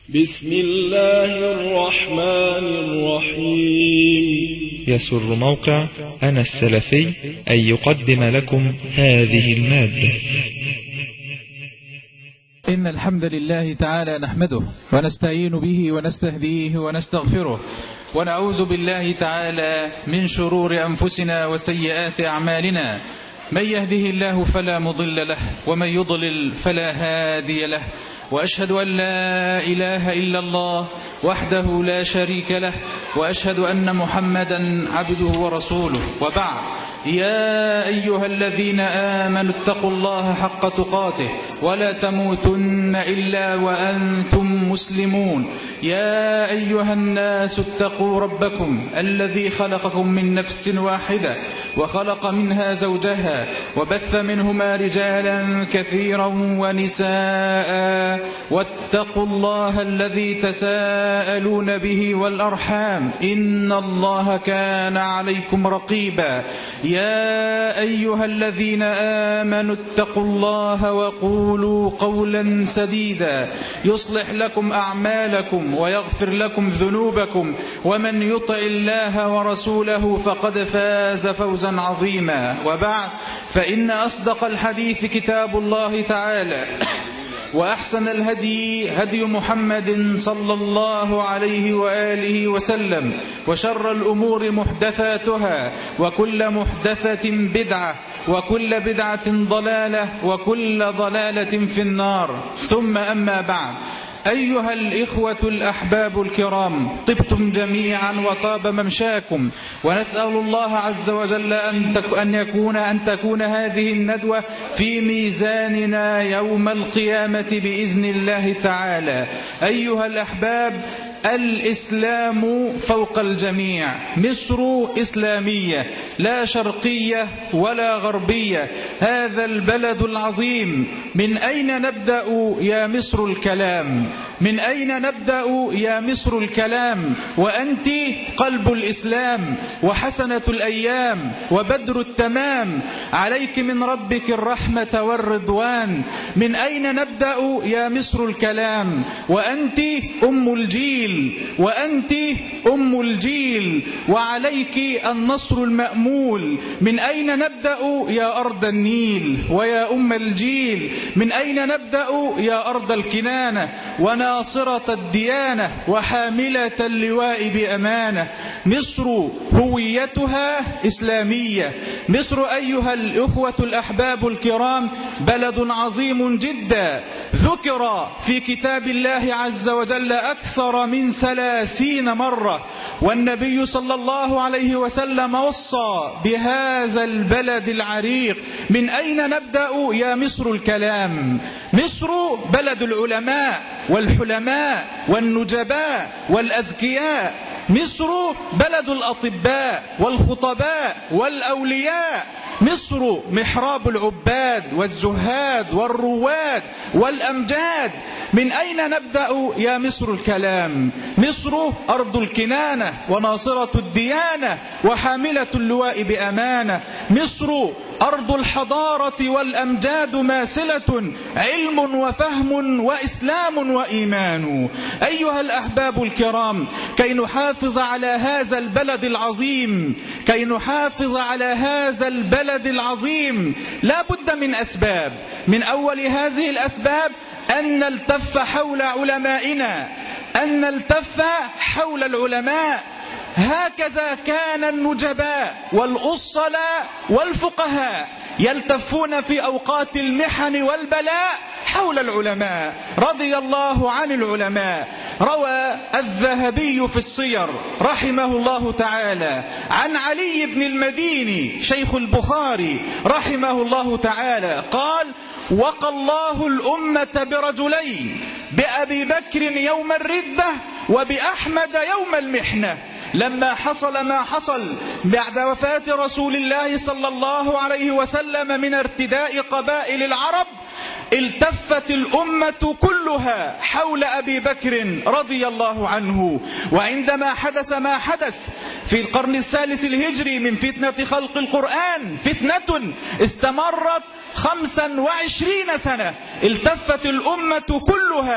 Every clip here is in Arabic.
بسم الله الرحمن الرحيم. يسر موقع أنا السلفي أن يقدم لكم هذه المادة. إن الحمد لله تعالى نحمده ونستعين به ونستهديه ونستغفره، ونعوذ بالله تعالى من شرور أنفسنا وسيئات أعمالنا. من يهده الله فلا مضل له، ومن يضلل فلا هادي له. وأشهد أن لا إله إلا الله وحده لا شريك له، وأشهد أن محمدا عبده ورسوله. وبعد، يا أيها الذين آمنوا اتقوا الله حق تقاته ولا تموتن إلا وأنتم مسلمون. يا أيها الناس اتقوا ربكم الذي خلقكم من نفس واحدة وخلق منها زوجها وبث منهما رجالا كثيرا ونساء، واتقوا الله الذي تساءلون به والأرحام، إن الله كان عليكم رقيبا. يا أيها الذين آمنوا اتقوا الله وقولوا قولا سديدا يصلح لكم أعمالكم ويغفر لكم ذنوبكم، ومن يطع الله ورسوله فقد فاز فوزا عظيما. وبعد، فإن أصدق الحديث كتاب الله تعالى، وأحسن الهدي هدي محمد صلى الله عليه وآله وسلم، وشر الأمور محدثاتها، وكل محدثة بدعة، وكل بدعة ضلالة، وكل ضلالة في النار. ثم أما بعد، أيها الإخوة الأحباب الكرام، طبتم جميعا وطاب ممشاكم، ونسأل الله عز وجل أن تكون هذه الندوة في ميزاننا يوم القيامة بإذن الله تعالى. أيها الأحباب، الإسلام فوق الجميع. مصر إسلامية، لا شرقية ولا غربية. هذا البلد العظيم، من أين نبدأ يا مصر الكلام؟ من أين نبدأ يا مصر الكلام وأنت قلب الإسلام وحسنة الأيام وبدر التمام؟ عليك من ربك الرحمة والرضوان. من أين نبدأ يا مصر الكلام وأنت أم الجيل، وأنت أم الجيل، وعليك النصر المأمول. من أين نبدأ يا أرض النيل ويا أم الجيل؟ من أين نبدأ يا أرض الكنانة وناصرة الديانة وحاملة اللواء بأمانة؟ مصر هويتها إسلامية. مصر أيها الأخوة الأحباب الكرام بلد عظيم جدا، ذكر في كتاب الله عز وجل أكثر من 30 مرة، والنبي صلى الله عليه وسلم وصى بهذا البلد العريق. من أين نبدأ يا مصر الكلام؟ مصر بلد العلماء والحلماء والنجباء والأذكياء. مصر بلد الأطباء والخطباء والأولياء. مصر محراب العباد والزهاد والرواد والأمجاد. من أين نبدأ يا مصر الكلام؟ مصر أرض الكنانة وناصرة الديانة وحاملة اللواء بأمانة. مصر أرض الحضارة والأمجاد ماثلة، علم وفهم وإسلام وإيمان. أيها الأحباب الكرام، كي نحافظ على هذا البلد العظيم، كي نحافظ على هذا البلد العظيم، لا بد من أسباب. من أول هذه الأسباب أن نلتف حول علمائنا، أن نلتف حول العلماء. هكذا كان النجباء والأصلاء والفقهاء يلتفون في أوقات المحن والبلاء حول العلماء، رضي الله عن العلماء. روى الذهبي في السير رحمه الله تعالى عن علي بن المديني شيخ البخاري رحمه الله تعالى قال: وقى الله الأمة برجلين، بأبي بكر يوم الردة وبأحمد يوم المحنة. لما حصل ما حصل بعد وفاة رسول الله صلى الله عليه وسلم من ارتداء قبائل العرب، التفت الأمة كلها حول أبي بكر رضي الله عنه. وعندما حدث ما حدث في القرن الثالث الهجري من فتنة خلق القرآن، فتنة استمرت 25 سنة، التفت الأمة كلها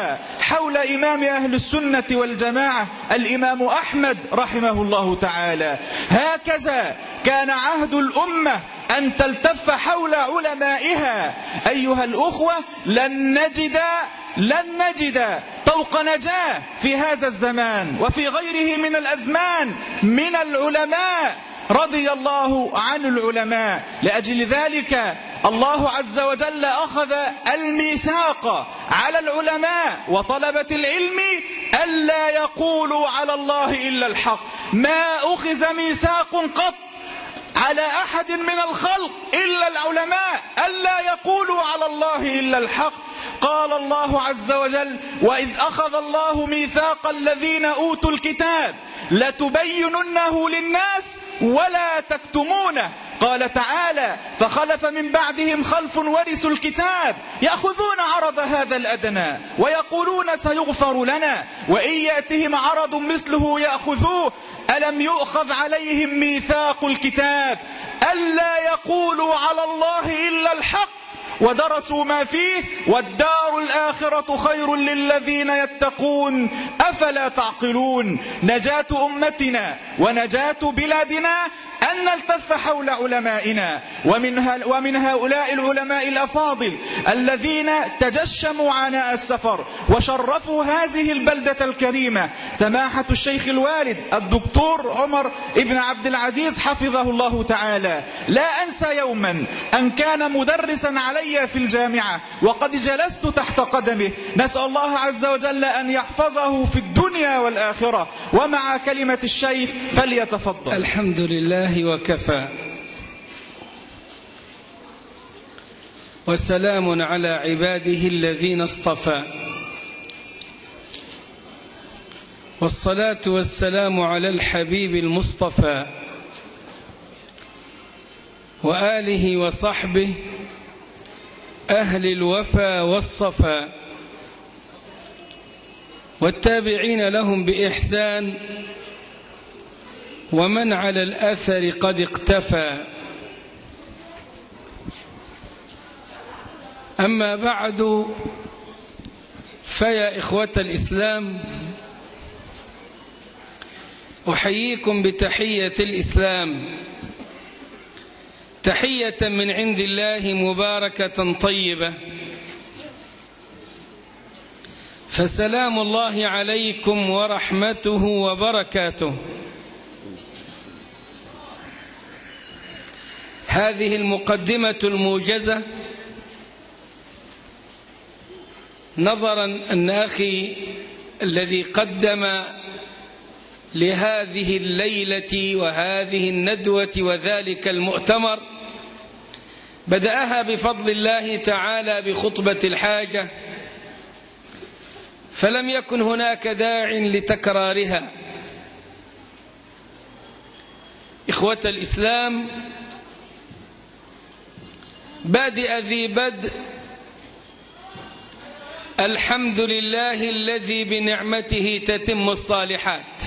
كلها حول إمام أهل السنة والجماعة الإمام أحمد رحمه الله تعالى. هكذا كان عهد الأمة أن تلتف حول علمائها. أيها الأخوة، لن نجد طوق نجاة في هذا الزمان وفي غيره من الأزمان من العلماء رضي الله عن العلماء. لأجل ذلك الله عز وجل أخذ الميثاق على العلماء وطلبة العلم ألا يقولوا على الله إلا الحق. ما أخذ ميثاق قط على أحد من الخلق إلا العلماء ألا يقولوا على الله إلا الحق. قال الله عز وجل: وإذ أخذ الله ميثاق الذين أوتوا الكتاب لتبيننه للناس ولا تكتمونه. قال تعالى: فخلف من بعدهم خلف ورثوا الكتاب يأخذون عرض هذا الأدنى ويقولون سيغفر لنا وإن يأتهم عرض مثله يأخذوه. ألم يؤخذ عليهم ميثاق الكتاب ألا يقولوا على الله إلا الحق ودرسوا ما فيه والدار الآخرة خير للذين يتقون أفلا تعقلون. نجاة أمتنا ونجاة بلادنا أن نلتف حول علمائنا، ومن هؤلاء العلماء الأفاضل الذين تجشموا عناء السفر وشرفوا هذه البلدة الكريمة سماحة الشيخ الوالد الدكتور عمر ابن عبد العزيز حفظه الله تعالى. لا أنسى يوما أن كان مدرسا علي في الجامعة وقد جلست تحت قدمه. نسأل الله عز وجل أن يحفظه في الدنيا والآخرة. ومع كلمة الشيخ فليتفضل. الحمد لله وكفى، وسلام على عباده الذين اصطفى، والصلاة والسلام على الحبيب المصطفى وآله وصحبه أهل الوفا والصفا والتابعين لهم بإحسان ومن على الأثر قد اقتفى. أما بعد، فيا إخوة الإسلام، أحييكم بتحية الإسلام، تحية من عند الله مباركة طيبة، فسلام الله عليكم ورحمته وبركاته. هذه المقدمة الموجزة نظرا أن أخي الذي قدم لهذه الليلة وهذه الندوة وذلك المؤتمر بدأها بفضل الله تعالى بخطبة الحاجة، فلم يكن هناك داع لتكرارها. إخوة الإسلام، بادئ ذي بدء، الحمد لله الذي بنعمته تتم الصالحات،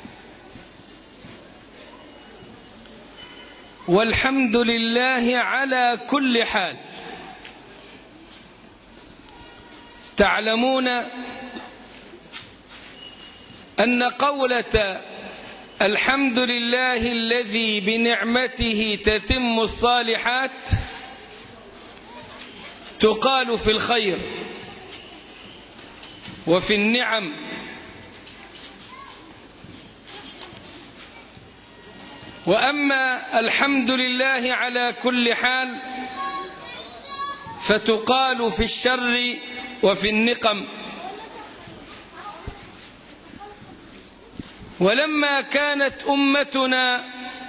والحمد لله على كل حال. تعلمون أن قولة الحمد لله الذي بنعمته تتم الصالحات تقال في الخير وفي النعم، وأما الحمد لله على كل حال فتقال في الشر وفي النقم. ولما كانت أمتنا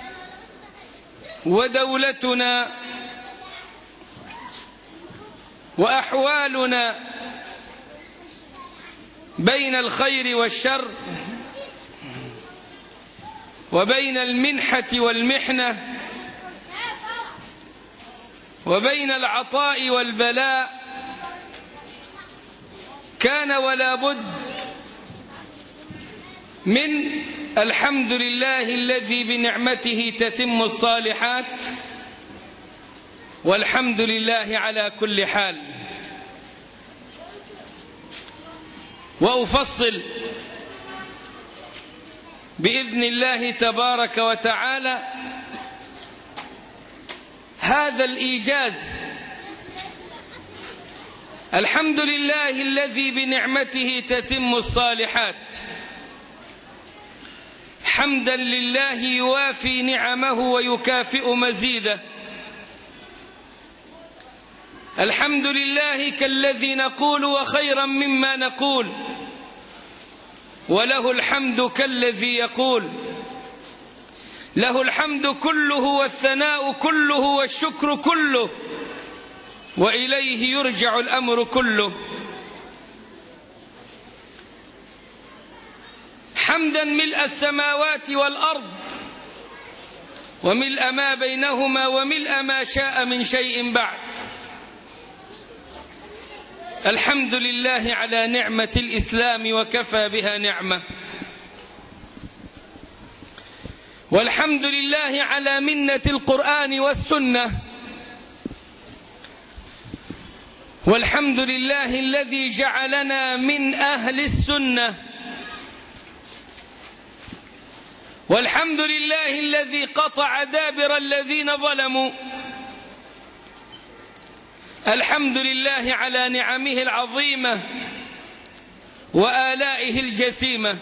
ودولتنا وأحوالنا بين الخير والشر وبين المنحة والمحنة وبين العطاء والبلاء، كان ولا بد من الحمد لله الذي بنعمته تتم الصالحات، والحمد لله على كل حال. وأفصل بإذن الله تبارك وتعالى هذا الإيجاز. الحمد لله الذي بنعمته تتم الصالحات، حمدا لله يوافي نعمه ويكافئ مزيده. الحمد لله كالذي نقول وخيرا مما نقول، وله الحمد كالذي يقول. له الحمد كله والثناء كله والشكر كله، وإليه يرجع الأمر كله. حمدا ملء السماوات والأرض وملء ما بينهما وملء ما شاء من شيء بعد. الحمد لله على نعمة الإسلام وكفى بها نعمة، والحمد لله على منة القرآن والسنة، والحمد لله الذي جعلنا من أهل السنة، والحمد لله الذي قطع دابر الذين ظلموا. الحمد لله على نعمه العظيمة وآلائه الجسيمة.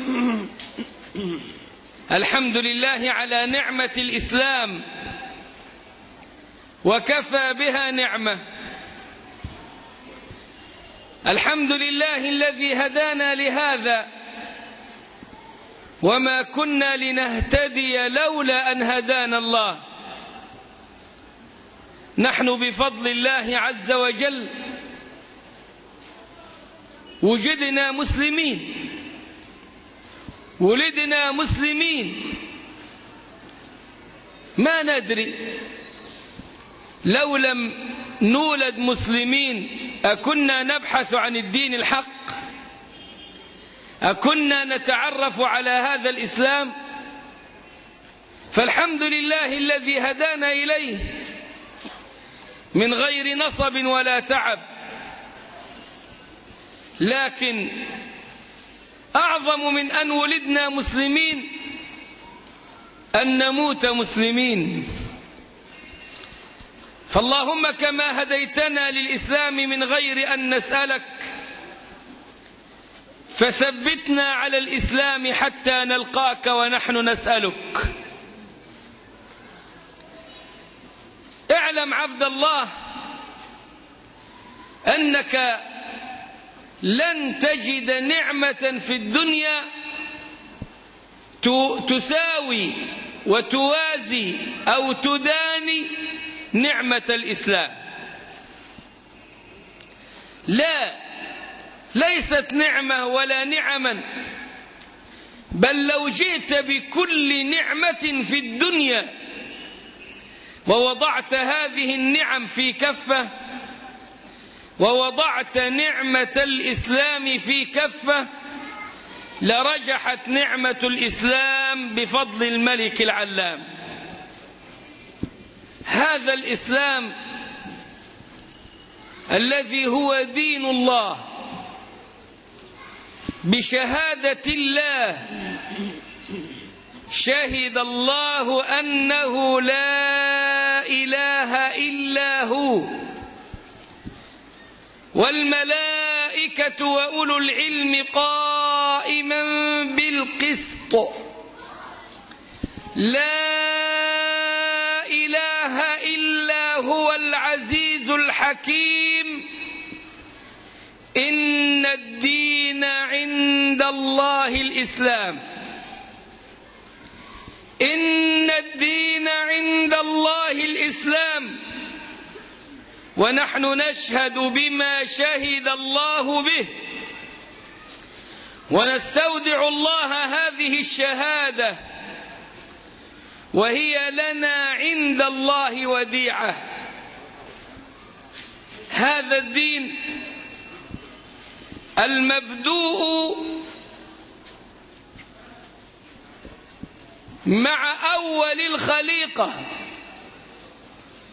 الحمد لله على نعمة الإسلام وكفى بها نعمة. الحمد لله الذي هدانا لهذا، وما كنا لنهتدي لولا أن هدانا الله. نحن بفضل الله عز وجل وجدنا مسلمين، ولدنا مسلمين، ما ندري لو لم نولد مسلمين أكنا نبحث عن الدين الحق؟ أكنا نتعرف على هذا الإسلام؟ فالحمد لله الذي هدانا إليه من غير نصب ولا تعب. لكن أعظم من أن ولدنا مسلمين أن نموت مسلمين. فاللهم كما هديتنا للإسلام من غير أن نسألك، فثبتنا على الإسلام حتى نلقاك ونحن نسألك. اعلم عبد الله أنك لن تجد نعمة في الدنيا تساوي وتوازي أو تداني نعمة الإسلام. لا، ليست نعمة ولا نعما، بل لو جئت بكل نعمة في الدنيا ووضعت هذه النعم في كفة، ووضعت نعمة الإسلام في كفة، لرجحت نعمة الإسلام بفضل الملك العلام. هذا الإسلام الذي هو دين الله بشهادة الله، شهد الله أنه لا إله إلا هو، والملائكة وأولو العلم قائما بالقسط، لا إله إلا هو العزيز الحكيم، إن الدين عند الله الإسلام، إن الدين عند الله الإسلام. ونحن نشهد بما شهد الله به، ونستودع الله هذه الشهادة، وهي لنا عند الله وديعة. هذا الدين المبدوء مع أول الخليقة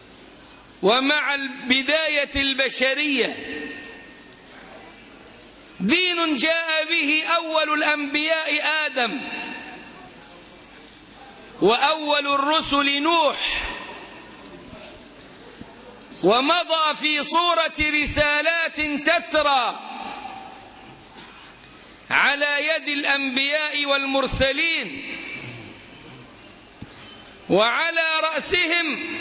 ومع بداية البشرية، دين جاء به أول الأنبياء آدم، وأول الرسل نوح، ومضى في صورة رسالات تترى على يد الأنبياء والمرسلين، وعلى رأسهم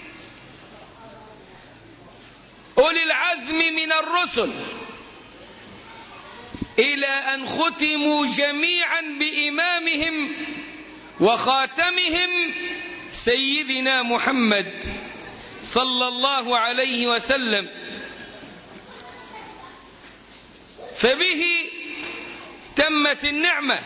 أولي العزم من الرسل، إلى أن ختموا جميعا بإمامهم وخاتمهم سيدنا محمد صلى الله عليه وسلم. فبه تمت النعمة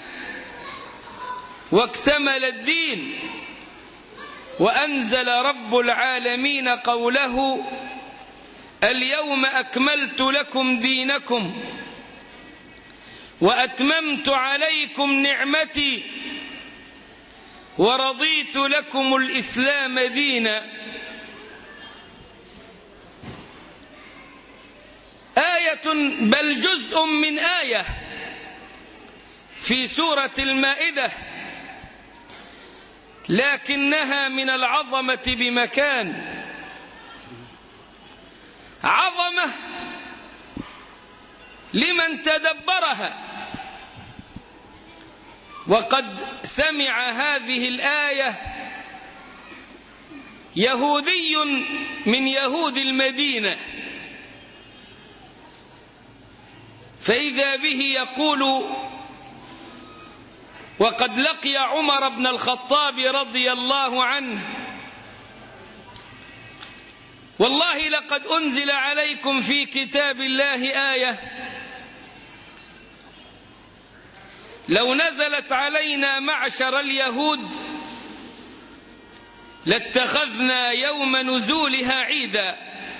واكتمل الدين، وأنزل رب العالمين قوله: اليوم أكملت لكم دينكم وأتممت عليكم نعمتي ورضيت لكم الإسلام دينا. آية بل جزء من آية في سورة المائدة، لكنها من العظمة بمكان، عظمة لمن تدبرها. وقد سمع هذه الآية يهودي من يهود المدينة، فإذا به يقول: وقد لقي عمر بن الخطاب رضي الله عنه: والله لقد أنزل عليكم في كتاب الله آية لو نزلت علينا معشر اليهود لاتخذنا يوم نزولها عيدا.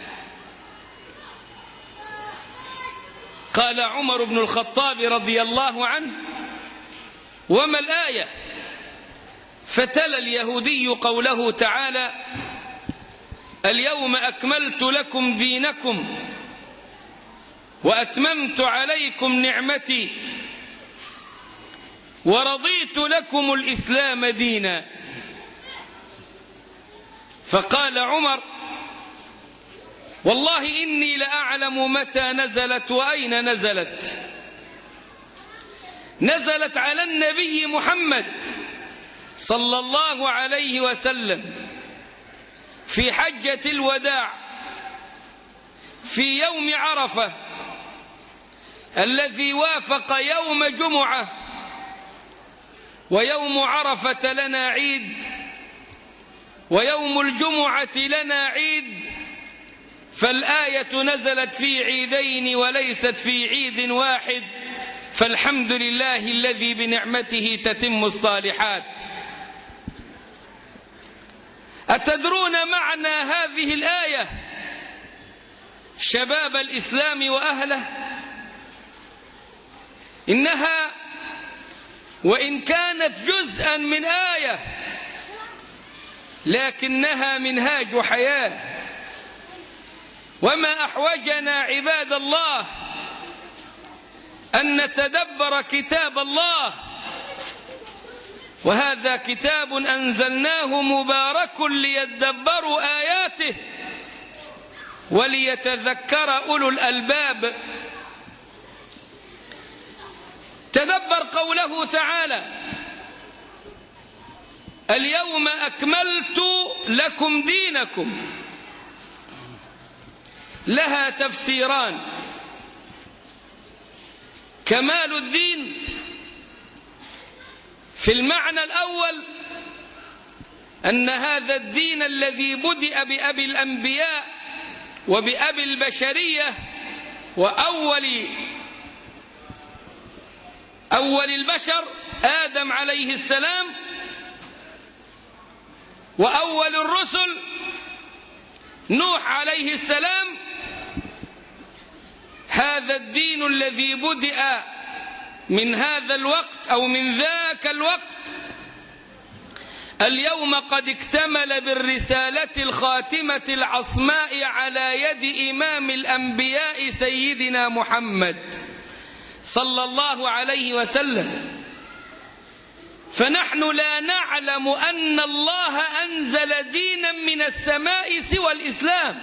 قال عمر بن الخطاب رضي الله عنه: وما الآية؟ فتلا اليهودي قوله تعالى: اليوم أكملت لكم دينكم وأتممت عليكم نعمتي ورضيت لكم الإسلام دينا. فقال عمر: والله إني لأعلم متى نزلت وأين نزلت. نزلت على النبي محمد صلى الله عليه وسلم في حجة الوداع في يوم عرفة الذي وافق يوم جمعة، ويوم عرفة لنا عيد ويوم الجمعة لنا عيد، فالآية نزلت في عيدين وليست في عيد واحد، فالحمد لله الذي بنعمته تتم الصالحات. أتدرون معنى هذه الآية شباب الإسلام وأهله؟ إنها وإن كانت جزءا من آية لكنها منهاج حياة. وما أحوجنا عباد الله أن نتدبر كتاب الله، وهذا كتاب أنزلناه مبارك ليدبروا آياته وليتذكر أولو الألباب. تدبر قوله تعالى: اليوم أكملت لكم دينكم. لها تفسيران: كمال الدين في المعنى الأول أن هذا الدين الذي بدأ بأبي الأنبياء وبأبي البشرية وأول البشر آدم عليه السلام، وأول الرسل نوح عليه السلام، هذا الدين الذي بدأ من هذا الوقت أو من ذاك الوقت اليوم قد اكتمل بالرسالة الخاتمة العصماء على يد إمام الأنبياء سيدنا محمد صلى الله عليه وسلم. فنحن لا نعلم أن الله أنزل دينا من السماء سوى الإسلام،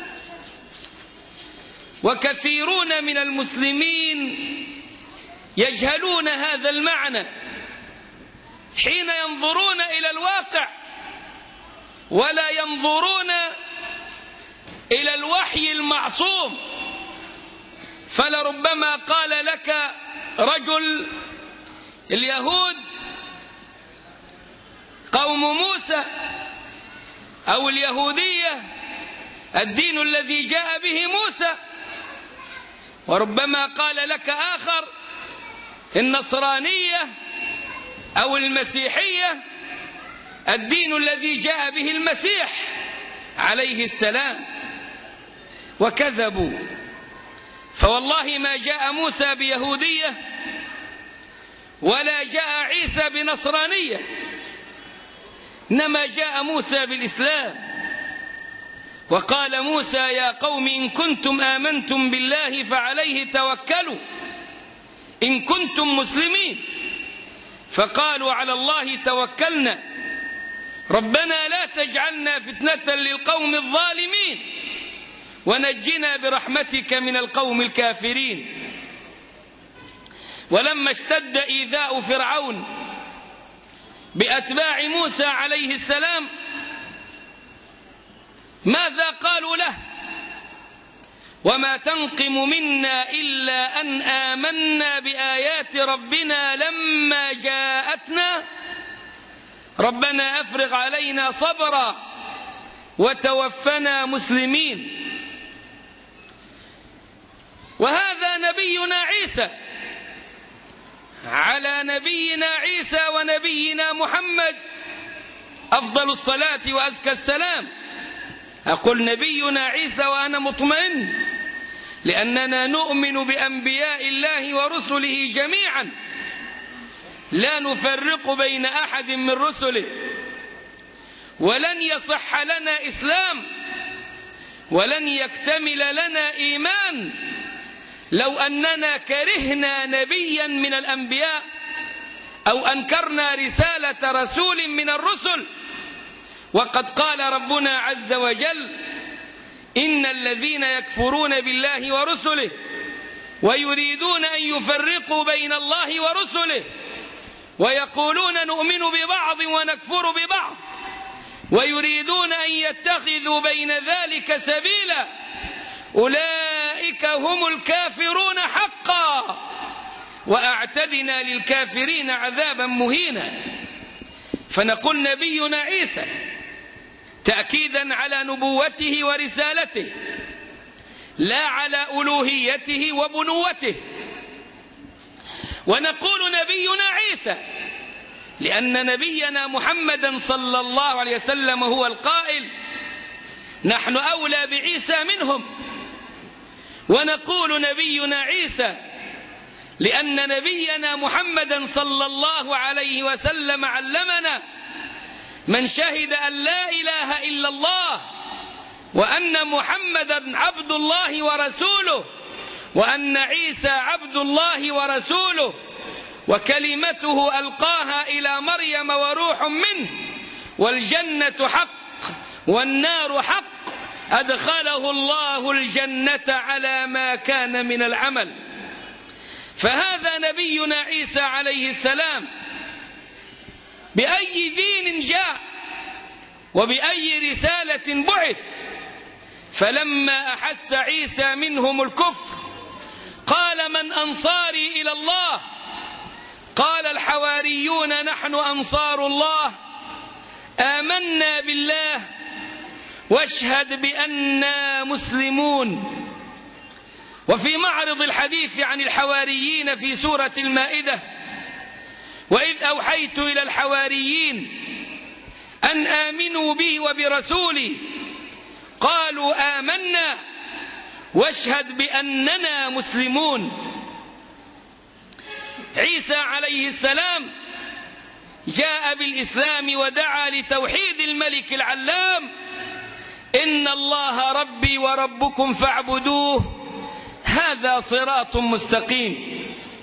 وكثيرون من المسلمين يجهلون هذا المعنى حين ينظرون إلى الواقع ولا ينظرون إلى الوحي المعصوم. فلربما قال لك رجل: اليهود قوم موسى، أو اليهودية الدين الذي جاء به موسى. وربما قال لك آخر: النصرانية أو المسيحية الدين الذي جاء به المسيح عليه السلام. وكذبوا، فوالله ما جاء موسى بيهودية ولا جاء عيسى بنصرانية، إنما جاء موسى بالإسلام. وقال موسى: يا قوم إن كنتم آمنتم بالله فعليه توكلوا إن كنتم مسلمين. فقالوا: على الله توكلنا ربنا لا تجعلنا فتنة للقوم الظالمين ونجنا برحمتك من القوم الكافرين. ولما اشتد إيذاء فرعون بأتباع موسى عليه السلام، ماذا قالوا له؟ وما تنقم منا إلا أن آمنا بآيات ربنا لما جاءتنا ربنا أفرغ علينا صبرا وتوفنا مسلمين. وهذا نبينا عيسى، على نبينا عيسى ونبينا محمد أفضل الصلاة وأزكى السلام. أقول نبينا عيسى وأنا مطمئن، لأننا نؤمن بأنبياء الله ورسله جميعا، لا نفرق بين أحد من رسله. ولن يصح لنا إسلام ولن يكتمل لنا إيمان لو أننا كرهنا نبيا من الأنبياء أو أنكرنا رسالة رسول من الرسل. وقد قال ربنا عز وجل: إن الذين يكفرون بالله ورسله ويريدون أن يفرقوا بين الله ورسله ويقولون نؤمن ببعض ونكفر ببعض ويريدون أن يتخذوا بين ذلك سبيلا أولئك هم الكافرون حقا وأعتدنا للكافرين عذابا مهينا. فنقول نبينا عيسى تأكيدا على نبوته ورسالته، لا على ألوهيته وبنوته. ونقول نبينا عيسى لأن نبينا محمدا صلى الله عليه وسلم هو القائل: نحن أولى بعيسى منهم. ونقول نبينا عيسى لأن نبينا محمدا صلى الله عليه وسلم علمنا: من شهد أن لا إله إلا الله وأن محمدا عبد الله ورسوله وأن عيسى عبد الله ورسوله وكلمته ألقاها إلى مريم وروح منه والجنة حق والنار حق أدخله الله الجنة على ما كان من العمل. فهذا نبينا عيسى عليه السلام. بأي دين جاء وبأي رسالة بعث؟ فلما أحس عيسى منهم الكفر قال: من أنصاري إلى الله؟ قال الحواريون: نحن أنصار الله آمنا بالله واشهد بأننا مسلمون. وفي معرض الحديث عن الحواريين في سورة المائدة: وإذ أوحيت إلى الحواريين أن آمنوا بي وبرسولي قالوا آمنا واشهد بأننا مسلمون. عيسى عليه السلام جاء بالإسلام ودعا لتوحيد الملك العلام: إن الله ربي وربكم فاعبدوه هذا صراط مستقيم.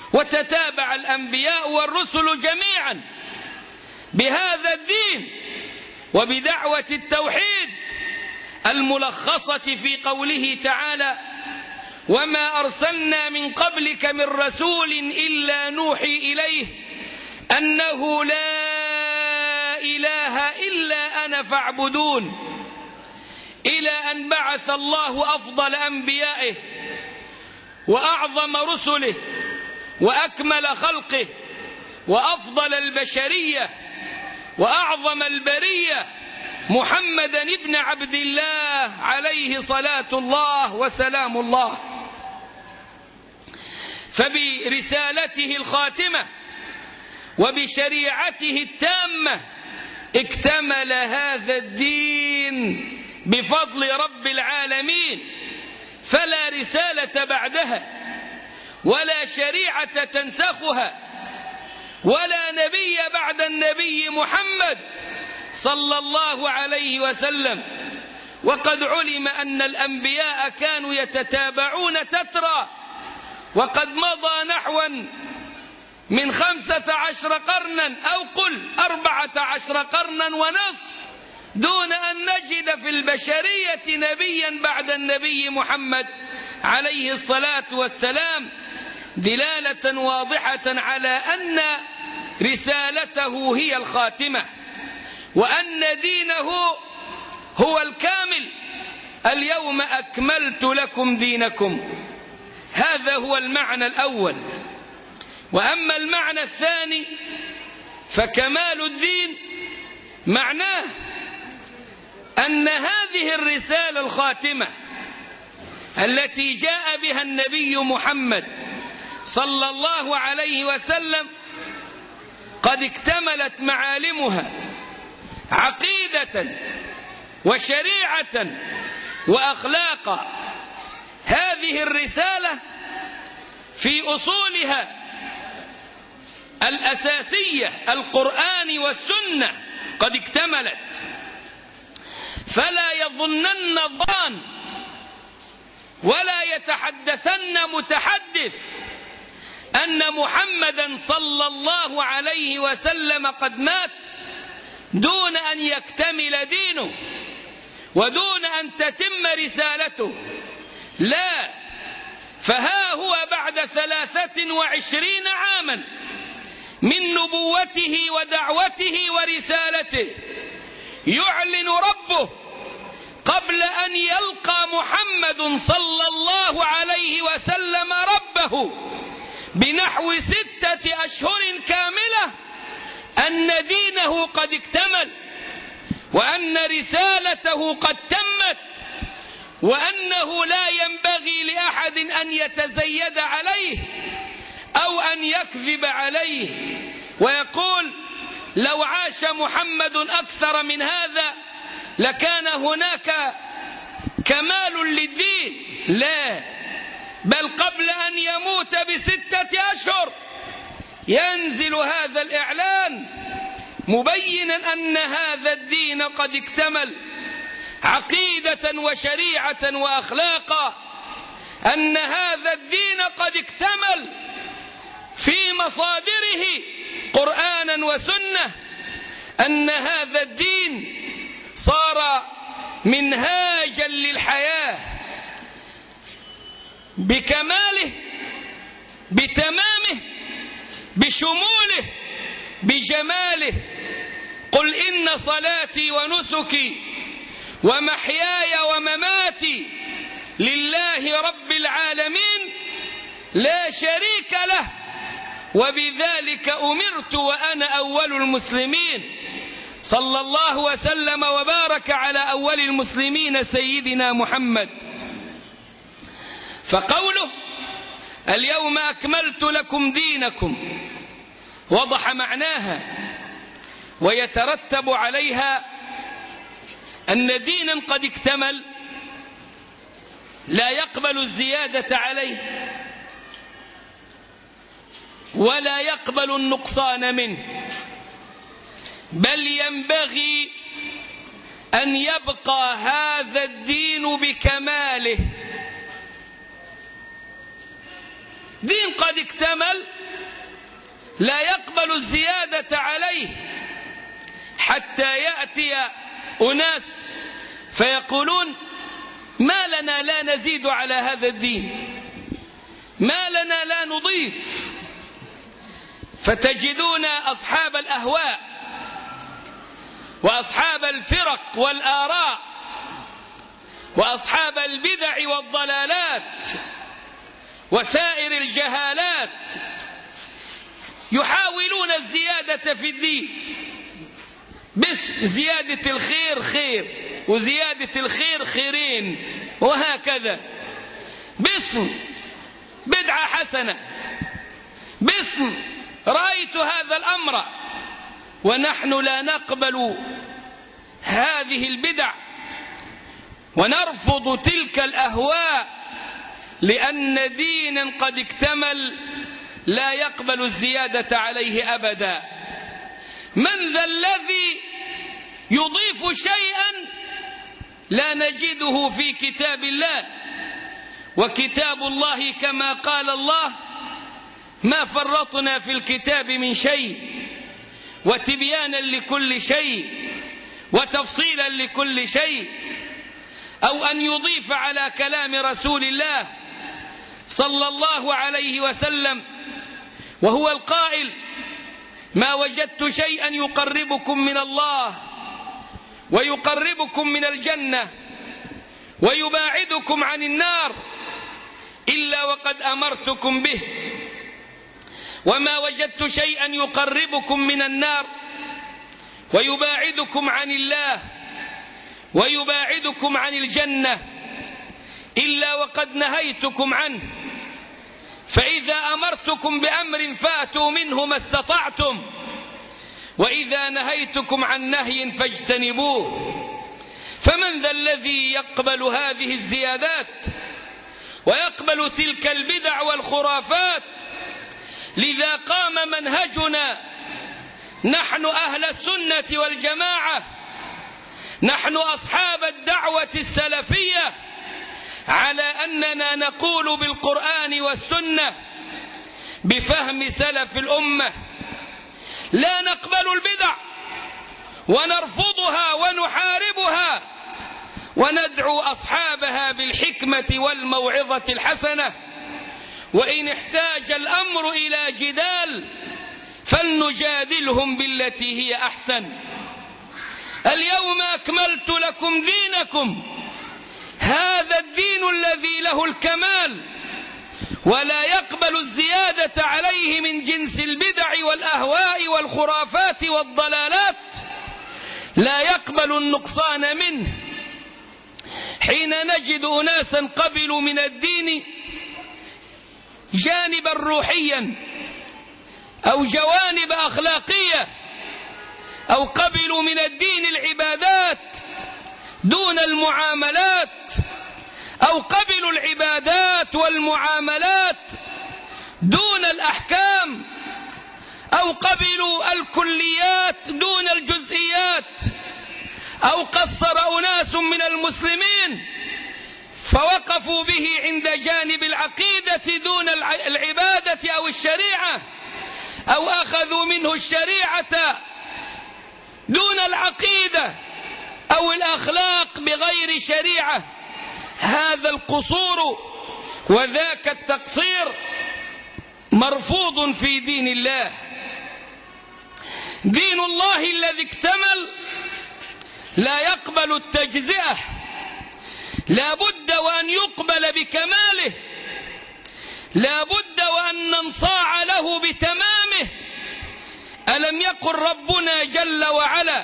وتتابع الأنبياء والرسل جميعا بهذا الدين وبدعوة التوحيد الملخصة في قوله تعالى: وما أرسلنا من قبلك من رسول إلا نوحي إليه أنه لا إله إلا أنا فاعبدون، إلى أن بعث الله أفضل أنبيائه وأعظم رسله وأكمل خلقه وأفضل البشرية وأعظم البرية محمدا ابن عبد الله عليه صلاة الله وسلام الله. فبرسالته الخاتمة وبشريعته التامة اكتمل هذا الدين بفضل رب العالمين، فلا رسالة بعدها ولا شريعة تنسخها ولا نبي بعد النبي محمد صلى الله عليه وسلم. وقد علم أن الأنبياء كانوا يتتابعون تترى، وقد مضى نحوا من 15 قرنا أو قل 14 قرنا ونصف دون أن نجد في البشرية نبيا بعد النبي محمد عليه الصلاة والسلام، دلالة واضحة على أن رسالته هي الخاتمة وأن دينه هو الكامل. اليوم أكملت لكم دينكم، هذا هو المعنى الأول. وأما المعنى الثاني فكمال الدين معناه أن هذه الرسالة الخاتمة التي جاء بها النبي محمد صلى الله عليه وسلم قد اكتملت معالمها عقيدة وشريعة وأخلاقا. هذه الرسالة في أصولها الأساسية القرآن والسنة قد اكتملت، فلا يظنن الظان ولا يتحدثن متحدث أن محمدا صلى الله عليه وسلم قد مات دون أن يكتمل دينه ودون أن تتم رسالته. لا، فها هو بعد 23 عاما من نبوته ودعوته ورسالته يعلن ربه قبل أن يلقى محمد صلى الله عليه وسلم ربه بنحو 6 أشهر كاملة أن دينه قد اكتمل وأن رسالته قد تمت، وأنه لا ينبغي لأحد أن يتزيد عليه أو أن يكذب عليه ويقول لو عاش محمد أكثر من هذا لكان هناك كمال للدين. لا، بل قبل أن يموت ب6 أشهر ينزل هذا الإعلان مبينا أن هذا الدين قد اكتمل عقيدة وشريعة وأخلاقا، أن هذا الدين قد اكتمل في مصادره قرآنا وسنة، أن هذا الدين صار منهاجا للحياة بكماله بتمامه بشموله بجماله. قل إن صلاتي ونسكي ومحياي ومماتي لله رب العالمين لا شريك له وبذلك أمرت وأنا أول المسلمين. صلى الله وسلم وبارك على أول المسلمين سيدنا محمد. فقوله اليوم أكملت لكم دينكم وضح معناها، ويترتب عليها أن دينا قد اكتمل لا يقبل الزيادة عليه ولا يقبل النقصان منه، بل ينبغي أن يبقى هذا الدين بكماله. دين قد اكتمل لا يقبل الزيادة عليه، حتى يأتي أناس فيقولون ما لنا لا نزيد على هذا الدين، ما لنا لا نضيف. فتجدون أصحاب الأهواء وأصحاب الفرق والآراء وأصحاب البدع والضلالات وسائر الجهالات يحاولون الزيادة في الدين باسم زيادة الخير خير وزيادة الخير خيرين وهكذا، باسم بدعة حسنة، باسم رأيت هذا الأمر. ونحن لا نقبل هذه البدع ونرفض تلك الأهواء، لأن دينا قد اكتمل لا يقبل الزيادة عليه أبدا. من ذا الذي يضيف شيئا لا نجده في كتاب الله؟ وكتاب الله كما قال الله ما فرطنا في الكتاب من شيء، وتبيانا لكل شيء وتفصيلا لكل شيء. أو أن يضيف على كلام رسول الله صلى الله عليه وسلم وهو القائل ما وجدت شيئا يقربكم من الله ويقربكم من الجنة ويباعدكم عن النار إلا وقد أمرتكم به، وما وجدت شيئا يقربكم من النار ويباعدكم عن الله ويباعدكم عن الجنة إلا وقد نهيتكم عنه. فإذا أمرتكم بأمر فأتوا منه ما استطعتم، وإذا نهيتكم عن نهي فاجتنبوه. فمن ذا الذي يقبل هذه الزيادات ويقبل تلك البدع والخرافات؟ لذا قام منهجنا نحن أهل السنة والجماعة، نحن أصحاب الدعوة السلفية، على أننا نقول بالقرآن والسنة بفهم سلف الأمة. لا نقبل البدع ونرفضها ونحاربها وندعو أصحابها بالحكمة والموعظة الحسنة، وإن احتاج الأمر إلى جدال فلنجادلهم بالتي هي أحسن. اليوم أكملت لكم دينكم، هذا الدين الذي له الكمال، ولا يقبل الزيادة عليه من جنس البدع والأهواء والخرافات والضلالات، لا يقبل النقصان منه. حين نجد أناسا قبلوا من الدين جانبا روحيا أو جوانب أخلاقية، أو قبلوا من الدين العبادات دون المعاملات، أو قبلوا العبادات والمعاملات دون الأحكام، أو قبلوا الكليات دون الجزئيات، أو قصر أناس من المسلمين فوقفوا به عند جانب العقيدة دون العبادة أو الشريعة، أو أخذوا منه الشريعة دون العقيدة أو الأخلاق بغير شريعة. هذا القصور وذاك التقصير مرفوض في دين الله. دين الله الذي اكتمل لا يقبل التجزئة، لا بد وأن يقبل بكماله، لا بد وأن ننصاع له بتمامه. ألم يقل ربنا جل وعلا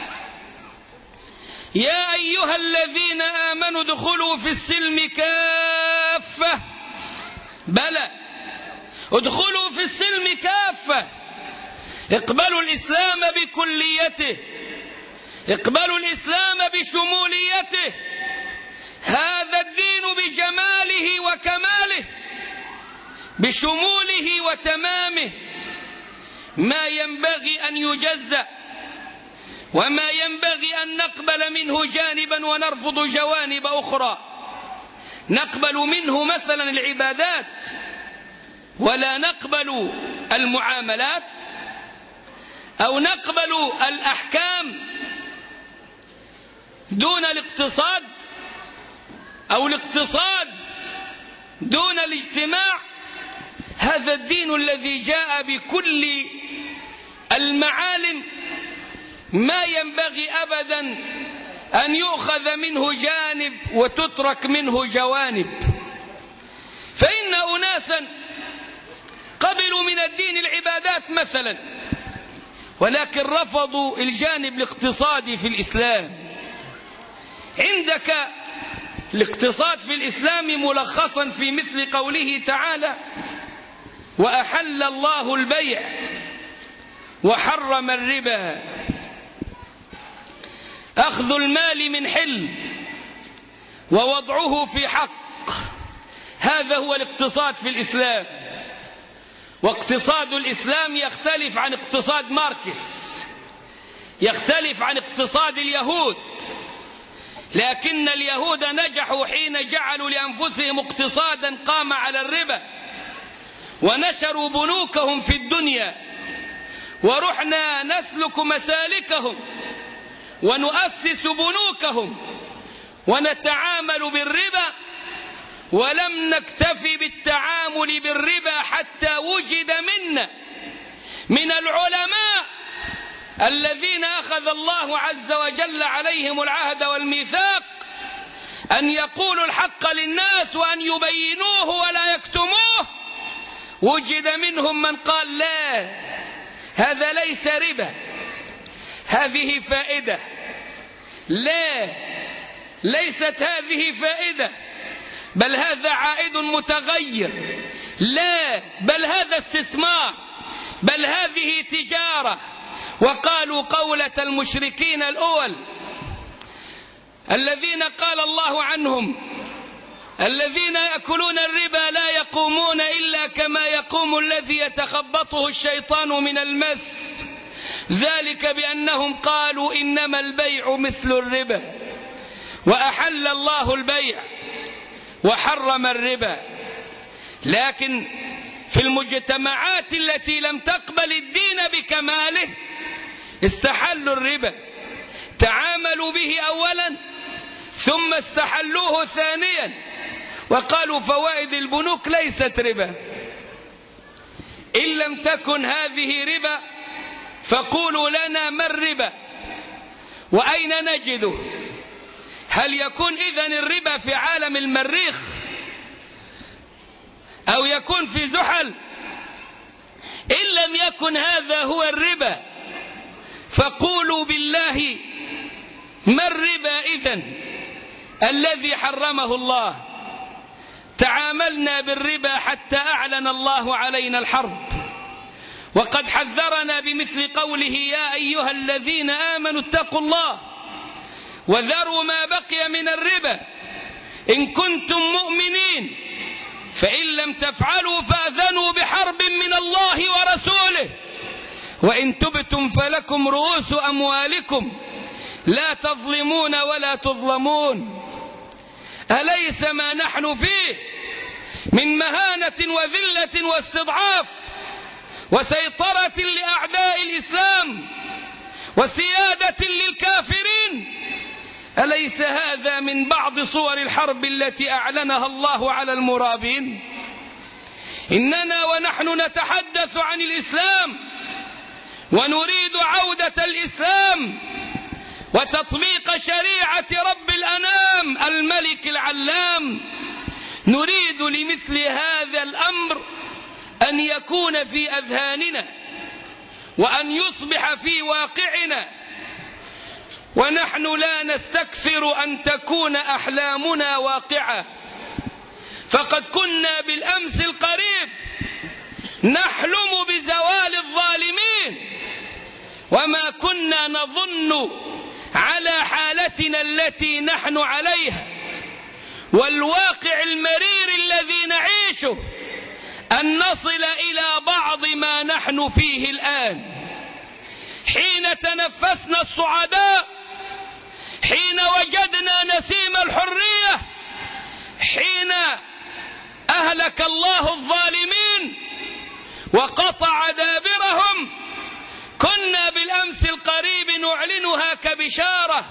يا أيها الذين آمنوا ادخلوا في السلم كافة؟ بلى، ادخلوا في السلم كافة، اقبلوا الإسلام بكليته، اقبلوا الإسلام بشموليته. هذا الدين بجماله وكماله، بشموله وتمامه، ما ينبغي أن يجزأ، وما ينبغي أن نقبل منه جانبا ونرفض جوانب أخرى. نقبل منه مثلا العبادات، ولا نقبل المعاملات أو نقبل الأحكام دون الاقتصاد أو الاقتصاد دون الاجتماع؟ هذا الدين الذي جاء بكل المعالم ما ينبغي أبدا أن يؤخذ منه جانب وتترك منه جوانب. فإن أناسا قبلوا من الدين العبادات مثلا، ولكن رفضوا الجانب الاقتصادي في الإسلام. عندك الاقتصاد في الإسلام ملخصا في مثل قوله تعالى: وأحل الله البيع وحرم الربا، أخذ المال من حل ووضعه في حق. هذا هو الاقتصاد في الإسلام. واقتصاد الإسلام يختلف عن اقتصاد ماركس، يختلف عن اقتصاد اليهود. لكن اليهود نجحوا حين جعلوا لأنفسهم اقتصادا قام على الربا، ونشروا بنوكهم في الدنيا، ورحنا نسلك مسالكهم ونؤسس بنوكهم ونتعامل بالربا. ولم نكتفي بالتعامل بالربا حتى وجد منا من العلماء الذين أخذ الله عز وجل عليهم العهد والميثاق أن يقولوا الحق للناس وأن يبينوه ولا يكتموه. وجد منهم من قال: لا، هذا ليس ربا، هذه فائدة. لا، ليست هذه فائدة، بل هذا عائد متغير. لا، بل هذا استثمار، بل هذه تجارة. وقالوا قولة المشركين الأول الذين قال الله عنهم: الذين يأكلون الربا لا يقومون إلا كما يقوم الذي يتخبطه الشيطان من المس، ذلك بأنهم قالوا إنما البيع مثل الربا وأحل الله البيع وحرم الربا. لكن في المجتمعات التي لم تقبل الدين بكماله استحلوا الربا، تعاملوا به أولا ثم استحلوه ثانيا، وقالوا فوائد البنوك ليست ربا. إن لم تكن هذه ربا فقولوا لنا ما الربا وأين نجده؟ هل يكون إذن الربا في عالم المريخ أو يكون في زحل؟ إن لم يكن هذا هو الربا فقولوا بالله ما الربا إذن الذي حرمه الله؟ تعاملنا بالربا حتى أعلن الله علينا الحرب، وقد حذرنا بمثل قوله: يا أيها الذين آمنوا اتقوا الله وذروا ما بقي من الربا إن كنتم مؤمنين، فإن لم تفعلوا فأذنوا بحرب من الله ورسوله، وإن تبتم فلكم رؤوس أموالكم لا تظلمون ولا تظلمون. أليس ما نحن فيه من مهانة وذلة واستضعاف وسيطرة لأعداء الإسلام وسيادة للكافرين؟ أليس هذا من بعض صور الحرب التي أعلنها الله على المرابين؟ إننا ونحن نتحدث عن الإسلام ونريد عودة الإسلام وتطبيق شريعة رب الأنام الملك العلام، نريد لمثل هذا الأمر أن يكون في أذهاننا وأن يصبح في واقعنا، ونحن لا نستكثر أن تكون أحلامنا واقعة. فقد كنا بالأمس القريب نحلم بزوال الظالمين وما كنا نظن على حالتنا التي نحن عليها والواقع المرير الذي نعيشه أن نصل إلى بعض ما نحن فيه الآن. حين تنفسنا الصعداء، حين وجدنا نسيم الحرية، حين أهلك الله الظالمين وقطع دابرهم كنا بالأمس القريب نعلنها كبشارة،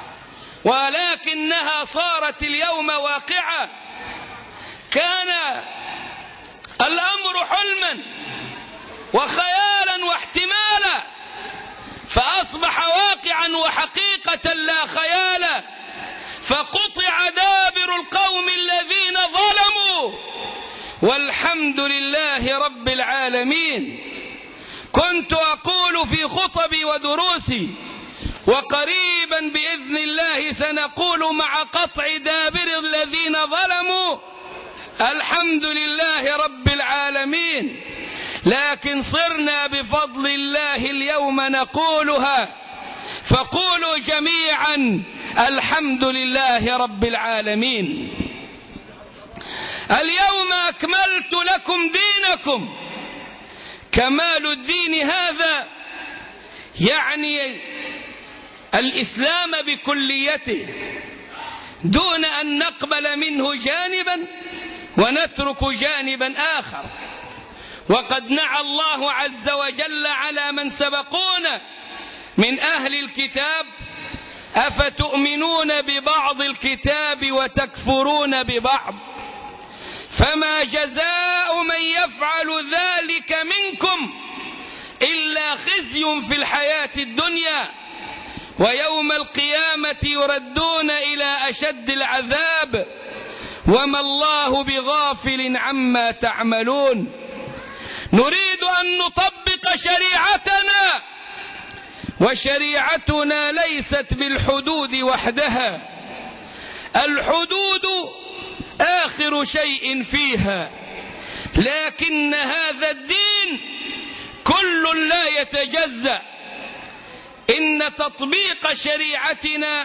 ولكنها صارت اليوم واقعة. كان الأمر حلما وخيالا واحتمالا، فأصبح واقعا وحقيقة لا خيالا، فقطع دابر القوم الذين ظلموا، والحمد لله رب العالمين. كنت أقول في خطبي ودروسي، وقريبا بإذن الله سنقول مع قطع دابر الذين ظلموا الحمد لله رب العالمين، لكن صرنا بفضل الله اليوم نقولها، فقولوا جميعا الحمد لله رب العالمين. اليوم أكملت لكم دينكم. كمال الدين هذا يعني الإسلام بكليته، دون أن نقبل منه جانبا ونترك جانبا آخر. وقد نعى الله عز وجل على من سبقونا من أهل الكتاب: أفتؤمنون ببعض الكتاب وتكفرون ببعض، فما جزاء من يفعل ذلك منكم إلا خزي في الحياة الدنيا، ويوم القيامة يردون إلى أشد العذاب، وما الله بغافل عما تعملون. نريد أن نطبق شريعتنا، وشريعتنا ليست بالحدود وحدها، الحدود آخر شيء فيها، لكن هذا الدين كل لا يتجزأ. إن تطبيق شريعتنا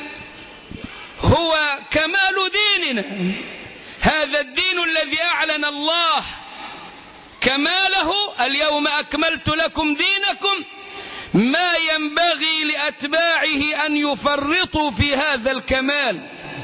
هو كمال ديننا، هذا الدين الذي أعلن الله كماله: اليوم أكملت لكم دينكم، ما ينبغي لأتباعه أن يفرطوا في هذا الكمال.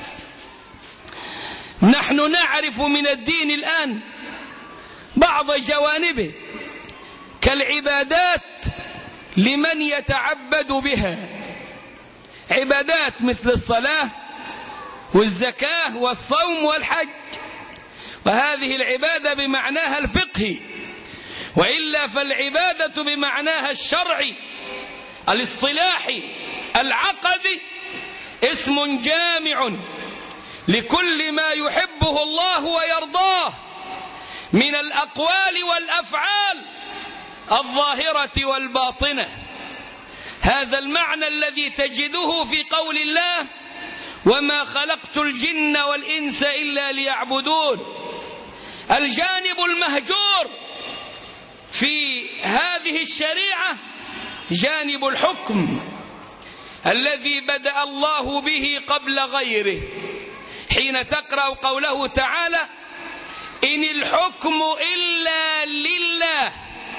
نحن نعرف من الدين الآن بعض جوانبه، كالعبادات لمن يتعبد بها، عبادات مثل الصلاة والزكاة والصوم والحج، وهذه العبادة بمعناها الفقهي، وإلا فالعبادة بمعناها الشرعي الاصطلاحي العقدي اسم جامع لكل ما يحبه الله ويرضاه من الأقوال والأفعال الظاهرة والباطنة. هذا المعنى الذي تجده في قول الله: وما خلقت الجن والإنس إلا ليعبدون. الجانب المهجور في هذه الشريعة جانب الحكم الذي بدأ الله به قبل غيره، حين تقرأ قوله تعالى: إن الحكم إلا لله،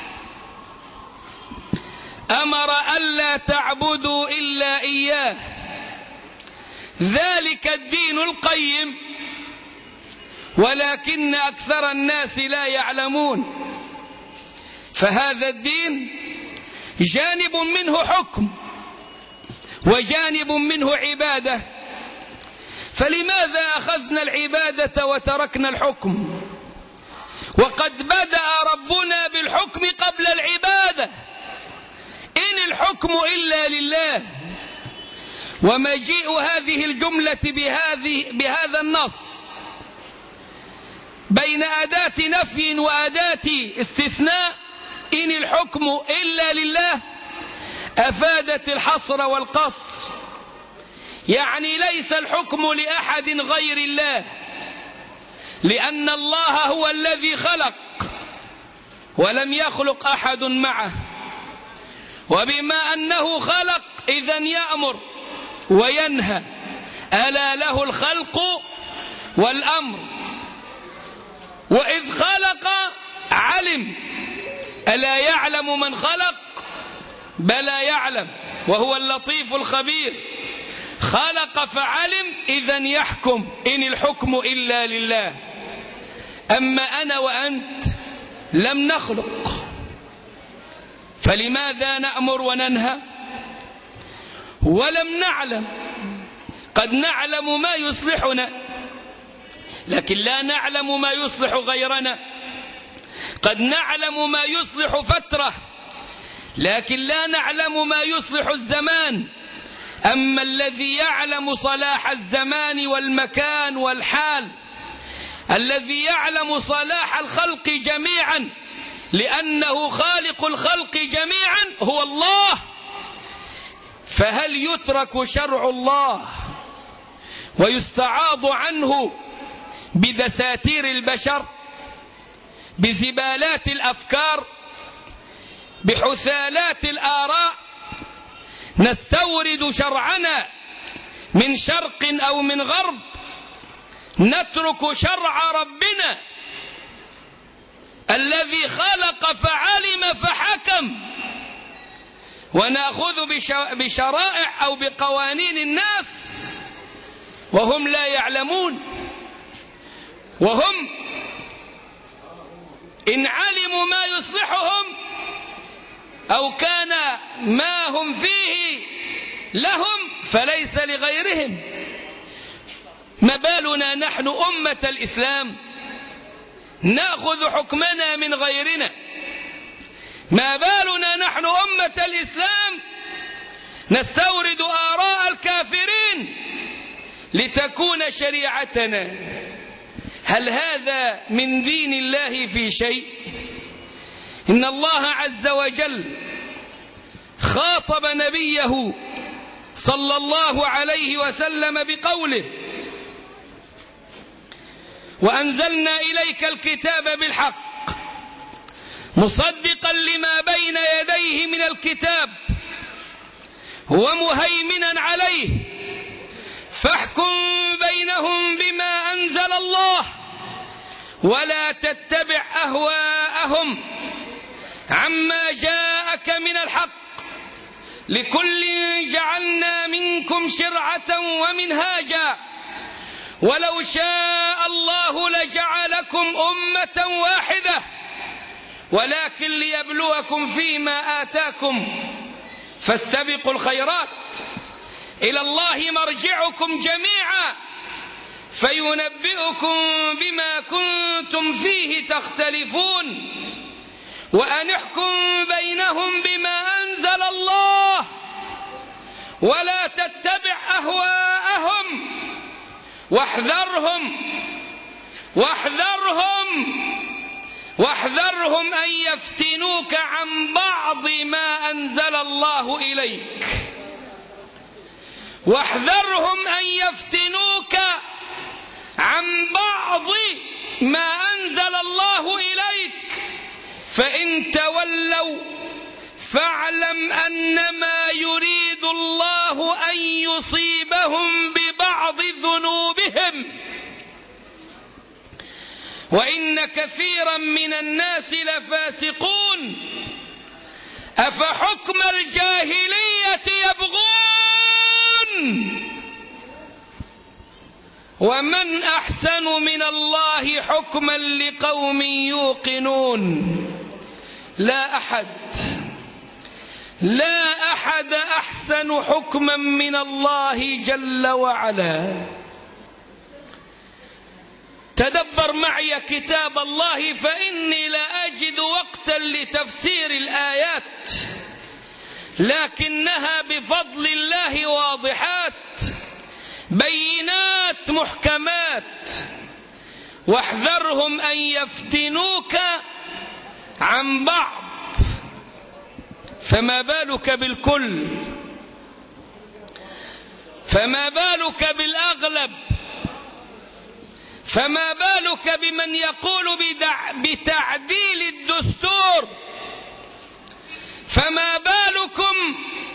أمر ألا تعبدوا إلا إياه، ذلك الدين القيم ولكن أكثر الناس لا يعلمون. فهذا الدين جانب منه حكم وجانب منه عبادة، فلماذا أخذنا العبادة وتركنا الحكم؟ وقد بدأ ربنا بالحكم قبل العبادة: إن الحكم إلا لله. ومجيء هذه الجملة بهذا النص بين أداة نفي وأداة استثناء، إن الحكم إلا لله، أفادت الحصر والقصر، يعني ليس الحكم لأحد غير الله، لأن الله هو الذي خلق ولم يخلق أحد معه، وبما أنه خلق إذن يأمر وينهى، ألا له الخلق والأمر. وإذ خلق علم، ألا يعلم من خلق؟ بلى يعلم، وهو اللطيف الخبير. خلق فعلم، إذن يحكم، إن الحكم إلا لله. أما أنا وأنت لم نخلق، فلماذا نأمر وننهى ولم نعلم؟ قد نعلم ما يصلحنا لكن لا نعلم ما يصلح غيرنا، قد نعلم ما يصلح فترة لكن لا نعلم ما يصلح الزمان. أما الذي يعلم صلاح الزمان والمكان والحال، الذي يعلم صلاح الخلق جميعا لأنه خالق الخلق جميعا هو الله. فهل يترك شرع الله ويستعاض عنه بدساتير البشر، بزبالات الأفكار، بحثالات الآراء؟ نستورد شرعنا من شرق أو من غرب، نترك شرع ربنا الذي خلق فعلم فحكم، ونأخذ بشرائع أو بقوانين الناس وهم لا يعلمون. وهم إن علموا ما يصلحهم أو كان ما هم فيه لهم فليس لغيرهم. ما بالنا نحن أمة الإسلام نأخذ حكمنا من غيرنا؟ ما بالنا نحن أمة الإسلام نستورد آراء الكافرين لتكون شريعتنا؟ هل هذا من دين الله في شيء؟ إن الله عز وجل خاطب نبيه صلى الله عليه وسلم بقوله: وأنزلنا إليك الكتاب بالحق مصدقا لما بين يديه من الكتاب ومهيمنا عليه فاحكم بينهم بما أنزل الله ولا تتبع أهواءهم عما جاءك من الحق لكل جعلنا منكم شرعة ومنهاجا ولو شاء الله لجعلكم أمة واحدة ولكن ليبلوكم فيما آتاكم فاستبقوا الخيرات إلى الله مرجعكم جميعا فينبئكم بما كنتم فيه تختلفون وأن احكم بينهم بما أنزل الله ولا تتبع أهواءهم واحذرهم أن يفتنوك عن بعض ما أنزل الله إليك. واحذرهم أن يفتنوك عن بعض ما أنزل الله إليك فإن تولوا فاعلم أنما يريد الله أن يصيبهم ببعض ذنوبهم وإن كثيرا من الناس لفاسقون أفحكم الجاهلية يبغون ومن أحسن من الله حكما لقوم يوقنون. لا أحد أحسن حكما من الله جل وعلا. تدبر معي كتاب الله فإني لا أجد وقتا لتفسير الآيات لكنها بفضل الله واضحات بينات محكمات. واحذرهم أن يفتنوك عن بعض فما بالك بالكل، فما بالك بالأغلب، فما بالك بمن يقول بتعديل الدستور، فما بالكم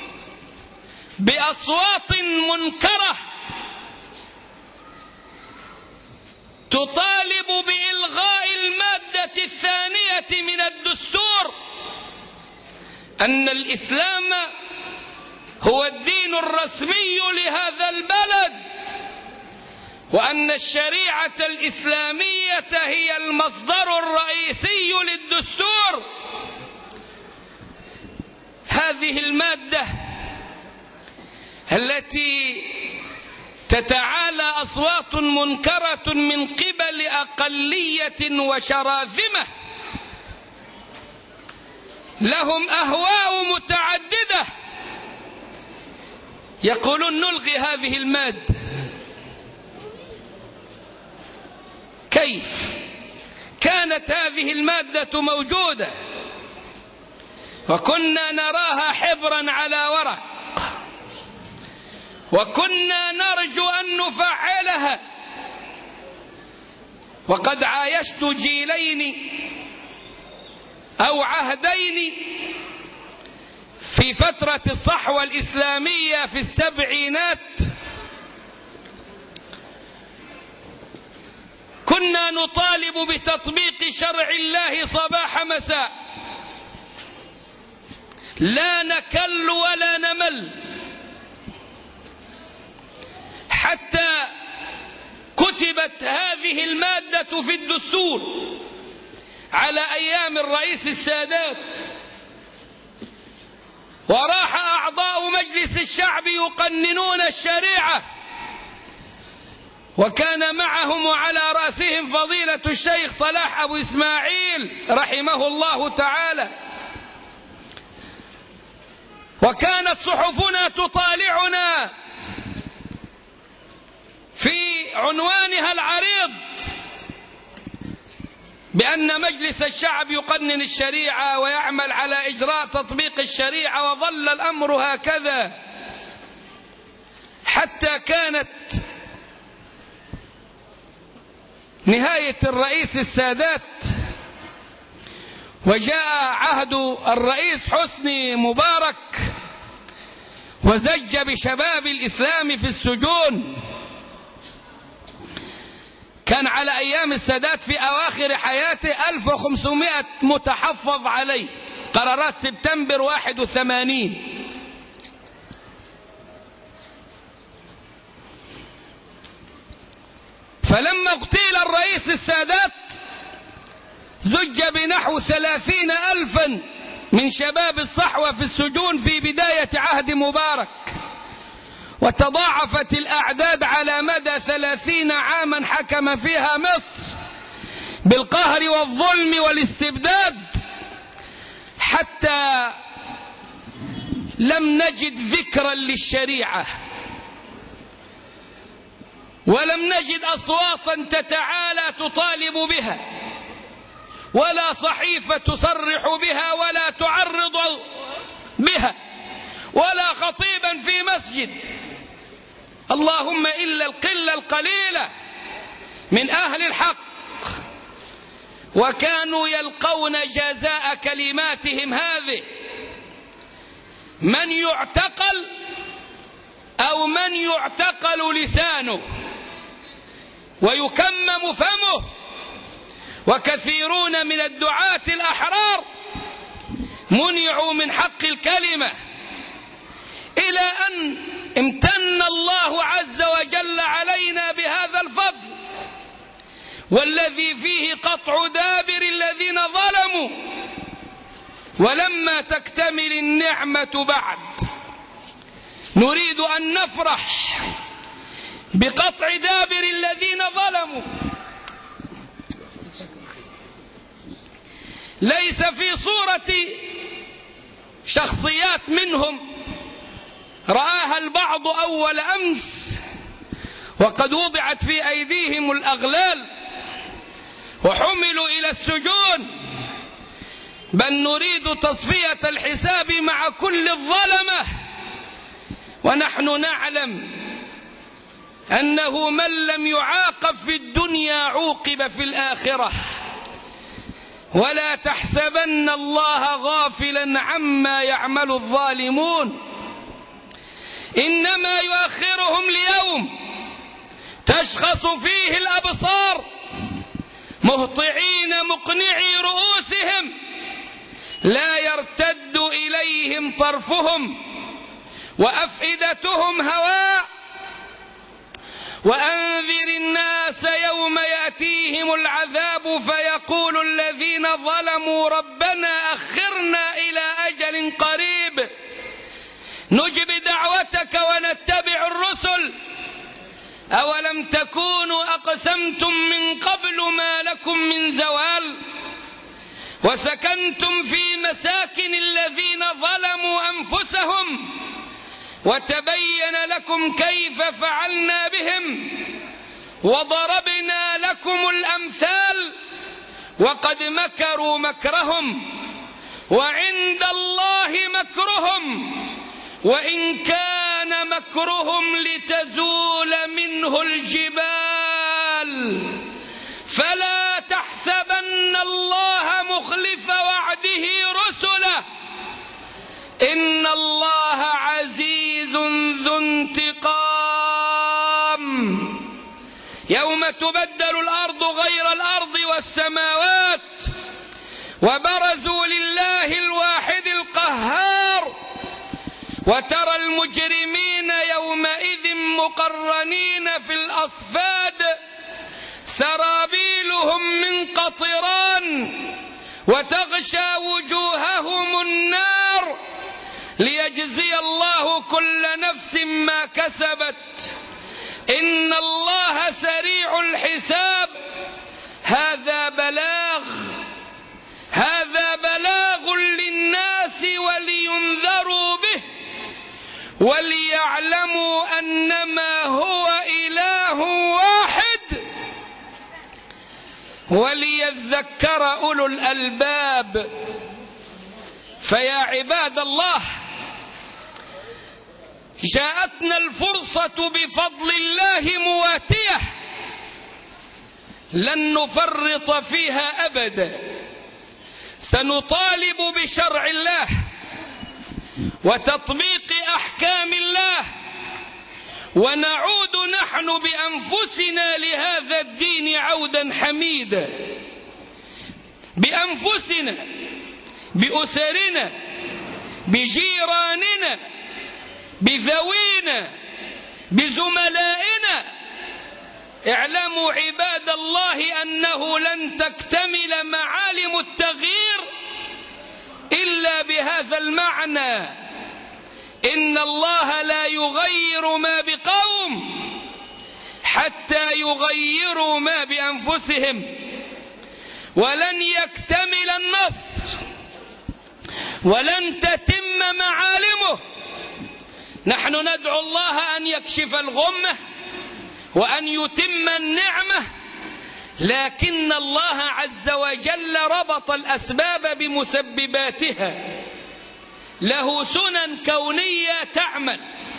بأصوات منكرة تطالب بإلغاء المادة الثانية من الدستور أن الإسلام هو الدين الرسمي لهذا البلد وأن الشريعة الإسلامية هي المصدر الرئيسي للدستور. هذه المادة التي تتعالى أصوات منكرة من قبل أقلية وشراذمة لهم أهواء متعددة يقولون نلغي هذه المادة. كيف كانت هذه المادة موجودة وكنا نراها حبرا على ورق وكنا نرجو أن نفعلها، وقد عايشت جيلين أو عهدين في فترة الصحوة الإسلامية في السبعينات، كنا نطالب بتطبيق شرع الله صباح مساء، لا نكل ولا نمل، حتى كتبت هذه المادة في الدستور على أيام الرئيس السادات، وراح أعضاء مجلس الشعب يقننون الشريعة، وكان معهم وعلى رأسهم فضيلة الشيخ صلاح أبو إسماعيل رحمه الله تعالى، وكانت صحفنا تطالعنا في عنوانها العريض بأن مجلس الشعب يقنن الشريعة ويعمل على إجراء تطبيق الشريعة، وظل الأمر هكذا حتى كانت نهاية الرئيس السادات وجاء عهد الرئيس حسني مبارك وزج بشباب الإسلام في السجون. كان على أيام السادات في أواخر حياته 1500 متحفظ عليه، قرارات سبتمبر 81. فلما اغتيل الرئيس السادات زج بنحو 30,000 من شباب الصحوة في السجون في بداية عهد مبارك، وتضاعفت الأعداد على مدى 30 عاما حكم فيها مصر بالقهر والظلم والاستبداد، حتى لم نجد ذكرا للشريعة، ولم نجد أصواتا تتعالى تطالب بها، ولا صحيفة تصرح بها ولا تعرض بها، ولا خطيبا في مسجد، اللهم إلا القلة القليلة من أهل الحق، وكانوا يلقون جزاء كلماتهم هذه: من يعتقل أو من يعتقل لسانه ويكمم فمه. وكثيرون من الدعاة الأحرار منعوا من حق الكلمة، إلى أن امتن الله عز وجل علينا بهذا الفضل، والذي فيه قطع دابر الذين ظلموا. ولما تكتمل النعمة بعد نريد أن نفرح بقطع دابر الذين ظلموا. ليس في صورة شخصيات منهم رآها البعض أول أمس وقد وضعت في أيديهم الأغلال وحملوا إلى السجون، بل نريد تصفية الحساب مع كل الظلمة. ونحن نعلم أنه من لم يعاقب في الدنيا عوقب في الآخرة، ولا تحسبن الله غافلا عما يعمل الظالمون، إنما يؤخرهم ليوم تشخص فيه الأبصار مهطعين مقنعي رؤوسهم لا يرتد إليهم طرفهم وأفئدتهم هواء وأنذر الناس يوم يأتيهم العذاب فيقول الذين ظلموا ربنا أخرنا إلى أجل قريب نجب دعوتك ونتبع الرسل أولم تكونوا أقسمتم من قبل ما لكم من زوال وسكنتم في مساكن الذين ظلموا أنفسهم وتبين لكم كيف فعلنا بهم وضربنا لكم الأمثال وقد مكروا مكرهم وعند الله مكرهم وإن كان مكرهم لتزول منه الجبال فلا تحسبن الله مخلف وعده رسله إن الله عزيز ذو انتقام يوم تبدل الأرض غير الأرض والسماوات وبرزوا لله الواحد القهار وترى المجرمين يومئذ مقرنين في الأصفاد سرابيلهم من قطران وتغشى وجوههم النار ليجزي الله كل نفس ما كسبت إن الله سريع الحساب هذا بلاغ للناس ولينذروا به وليعلموا أنما هو إله واحد وليذكر أولو الألباب. فيا عباد الله جاءتنا الفرصة بفضل الله مواتية لن نفرط فيها أبدا. سنطالب بشرع الله وتطبيق أحكام الله ونعود نحن بأنفسنا لهذا الدين عودا حميدا، بأنفسنا، بأسرنا، بجيراننا، بذوينا، بزملائنا. اعلموا عباد الله أنه لن تكتمل معالم التغيير إلا بهذا المعنى. إن الله لا يغير ما بقوم حتى يغيروا ما بأنفسهم، ولن يكتمل النصر ولن تتم معالمه. نحن ندعو الله أن يكشف الغمة وأن يتم النعمة، لكن الله عز وجل ربط الأسباب بمسبباتها، له سنن كونية تعمل.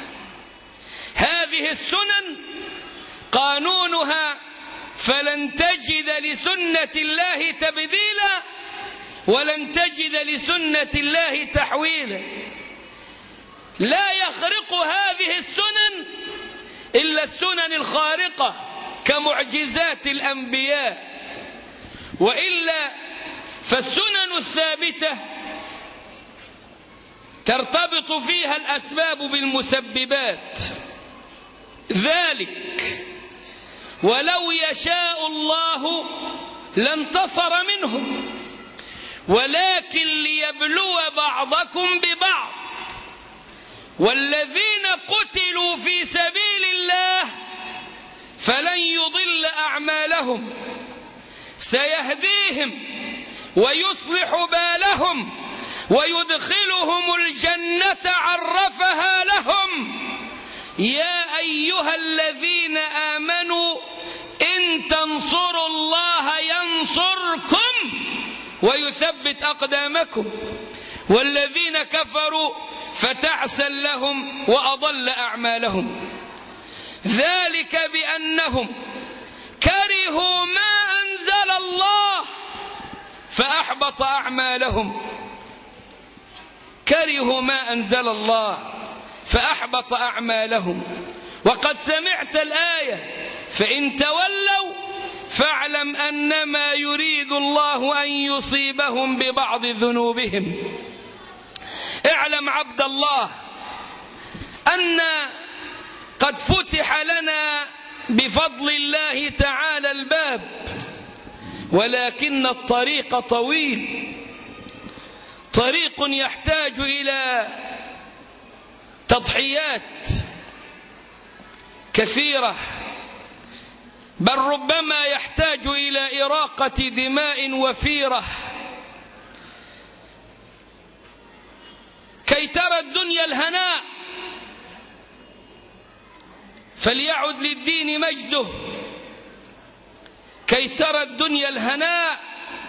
هذه السنن قانونها فلن تجد لسنة الله تبديلا ولن تجد لسنة الله تحويلا. لا يخرق هذه السنن إلا السنن الخارقة كمعجزات الأنبياء، وإلا فالسنن الثابتة ترتبط فيها الأسباب بالمسببات. ذلك ولو يشاء الله لانتصر منهم، ولكن ليبلو بعضكم ببعض، والذين قتلوا في سبيل الله فلن يضل أعمالهم، سيهديهم ويصلح بالهم ويدخلهم الجنة عرفها لهم. يا أيها الذين آمنوا إن تنصروا الله ينصركم ويثبت أقدامكم، والذين كفروا فتعسا لهم وأضل أعمالهم. ذلك بأنهم كرهوا ما أنزل الله فأحبط أعمالهم. كرهوا ما أنزل الله فأحبط أعمالهم. وقد سمعت الآية فإن تولوا فاعلم أنما يريد الله أن يصيبهم ببعض ذنوبهم. اعلم عبد الله أن قد فتح لنا بفضل الله تعالى الباب، ولكن الطريق طويل، طريق يحتاج إلى تضحيات كثيرة، بل ربما يحتاج إلى إراقة دماء وفيرة كي ترى الدنيا الهناء، فليعد للدين مجده. كي ترى الدنيا الهناء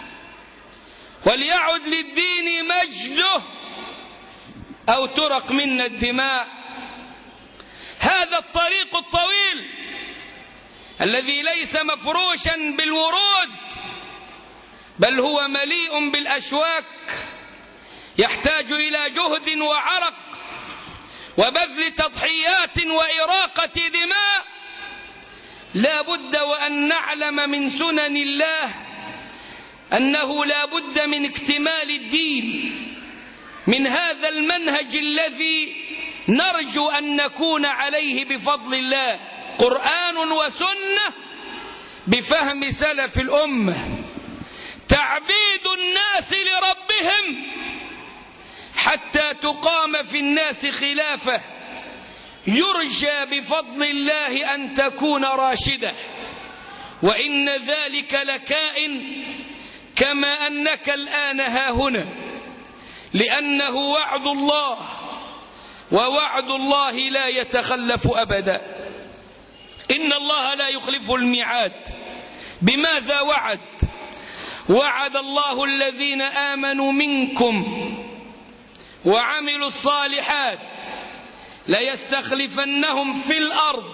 وليعد للدين مجده، أو ترق منا الدماء. هذا الطريق الطويل الذي ليس مفروشا بالورود، بل هو مليء بالأشواك، يحتاج إلى جهد وعرق وبذل تضحيات وإراقة دماء. لا بد وأن نعلم من سنن الله أنه لا بد من اكتمال الدين، من هذا المنهج الذي نرجو أن نكون عليه بفضل الله، قرآن وسنة بفهم سلف الأمة، تعبيد الناس لربهم حتى تقام في الناس خلافة، يرجى بفضل الله أن تكون راشدة، وإن ذلك لكائن كما أنك الآن هاهنا، لأنه وعد الله، ووعد الله لا يتخلف أبدا. إن الله لا يخلف الميعاد. بماذا وعد؟ وعد الله الذين آمنوا منكم وعملوا الصالحات ليستخلفنهم في الأرض،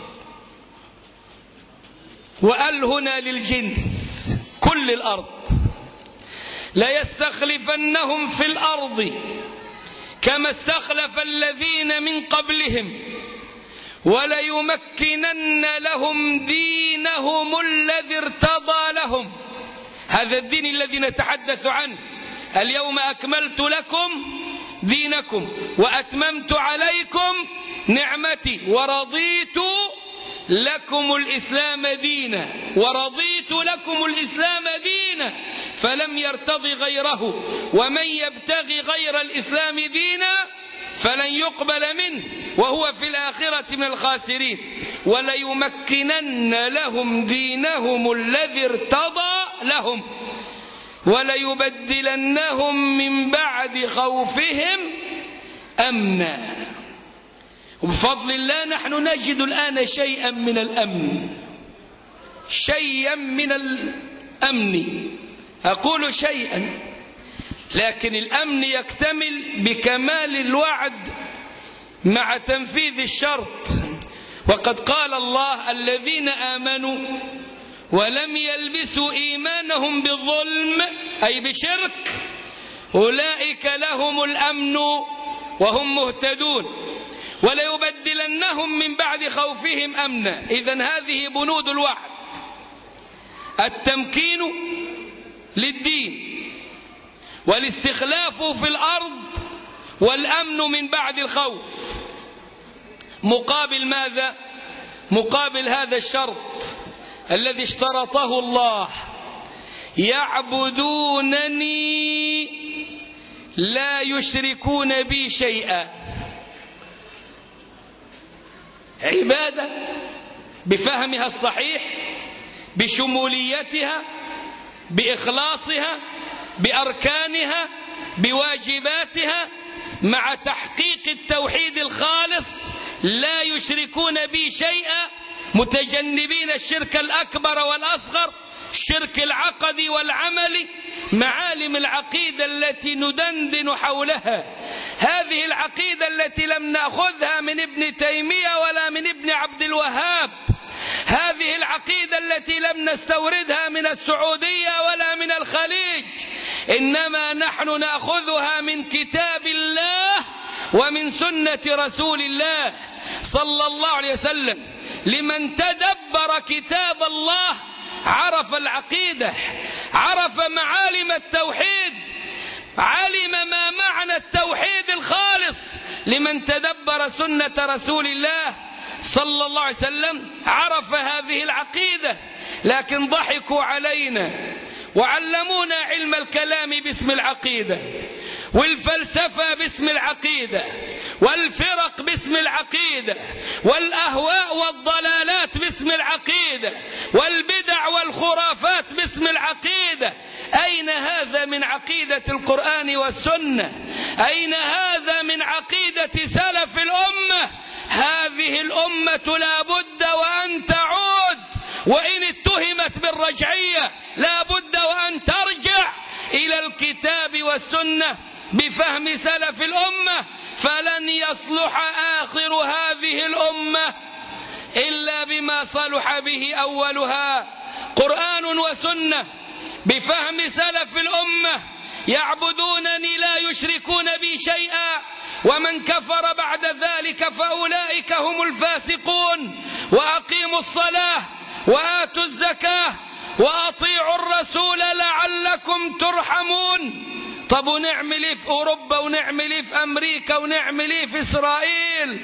وقال هنا للجنس كل الأرض، ليستخلفنهم في الأرض كما استخلف الذين من قبلهم وليمكنن لهم دينهم الذي ارتضى لهم. هذا الدين الذي نتحدث عنه، اليوم أكملت لكم دينكم وأتممت عليكم نعمتي ورضيت لكم الإسلام دينا، ورضيت لكم الإسلام دينا، فلم يرتضي غيره، ومن يبتغي غير الإسلام دينا فلن يقبل منه وهو في الآخرة من الخاسرين. وليمكنن لهم دينهم الذي ارتضى لهم وليبدلنهم من بعد خوفهم أمنا. وبفضل الله نحن نجد الآن شيئا من الأمن، شيئا من الأمن، أقول شيئا، لكن الأمن يكتمل بكمال الوعد مع تنفيذ الشرط. وقد قال الله: الذين آمنوا ولم يلبسوا إيمانهم بالظلم، أي بشرك، أولئك لهم الأمن وهم مهتدون وليبدلنهم من بعد خوفهم أمنا. إذن هذه بنود الوعد: التمكين للدين، والاستخلاف في الأرض، والأمن من بعد الخوف. مقابل ماذا؟ مقابل هذا الشرط الذي اشترطه الله: يعبدونني لا يشركون بي شيئا. عبادة بفهمها الصحيح، بشموليتها، بإخلاصها، بأركانها، بواجباتها، مع تحقيق التوحيد الخالص، لا يشركون بي شيئا، متجنبين الشرك الأكبر والأصغر، الشرك العقدي والعملي، معالم العقيدة التي ندندن حولها، هذه العقيدة التي لم نأخذها من ابن تيمية ولا من ابن عبد الوهاب، هذه العقيدة التي لم نستوردها من السعودية ولا من الخليج، إنما نحن نأخذها من كتاب الله ومن سنة رسول الله صلى الله عليه وسلم. لمن تدبر كتاب الله عرف العقيدة، عرف معالم التوحيد، علم ما معنى التوحيد الخالص. لمن تدبر سنة رسول الله صلى الله عليه وسلم عرف هذه العقيدة، لكن ضحكوا علينا وعلمونا علم الكلام باسم العقيدة، والفلسفة باسم العقيدة، والفرق باسم العقيدة، والأهواء والضلالات باسم العقيدة، والبدع والخرافات باسم العقيدة. أين هذا من عقيدة القرآن والسنة؟ أين هذا من عقيدة سلف الأمة؟ هذه الأمة لا بد وأن تعود، وإن اتهمت بالرجعية لا بد وأن ترجع إلى الكتاب والسنة بفهم سلف الأمة، فلن يصلح آخر هذه الأمة إلا بما صلح به أولها. قرآن وسنة بفهم سلف الأمة، يعبدونني لا يشركون بي شيئا، ومن كفر بعد ذلك فأولئك هم الفاسقون. وأقيموا الصلاة وآتوا الزكاة وأطيعوا الرسول لعلكم ترحمون. طب ونعمل ايه في أوروبا، ونعمل ايه في أمريكا، ونعمل ايه في إسرائيل؟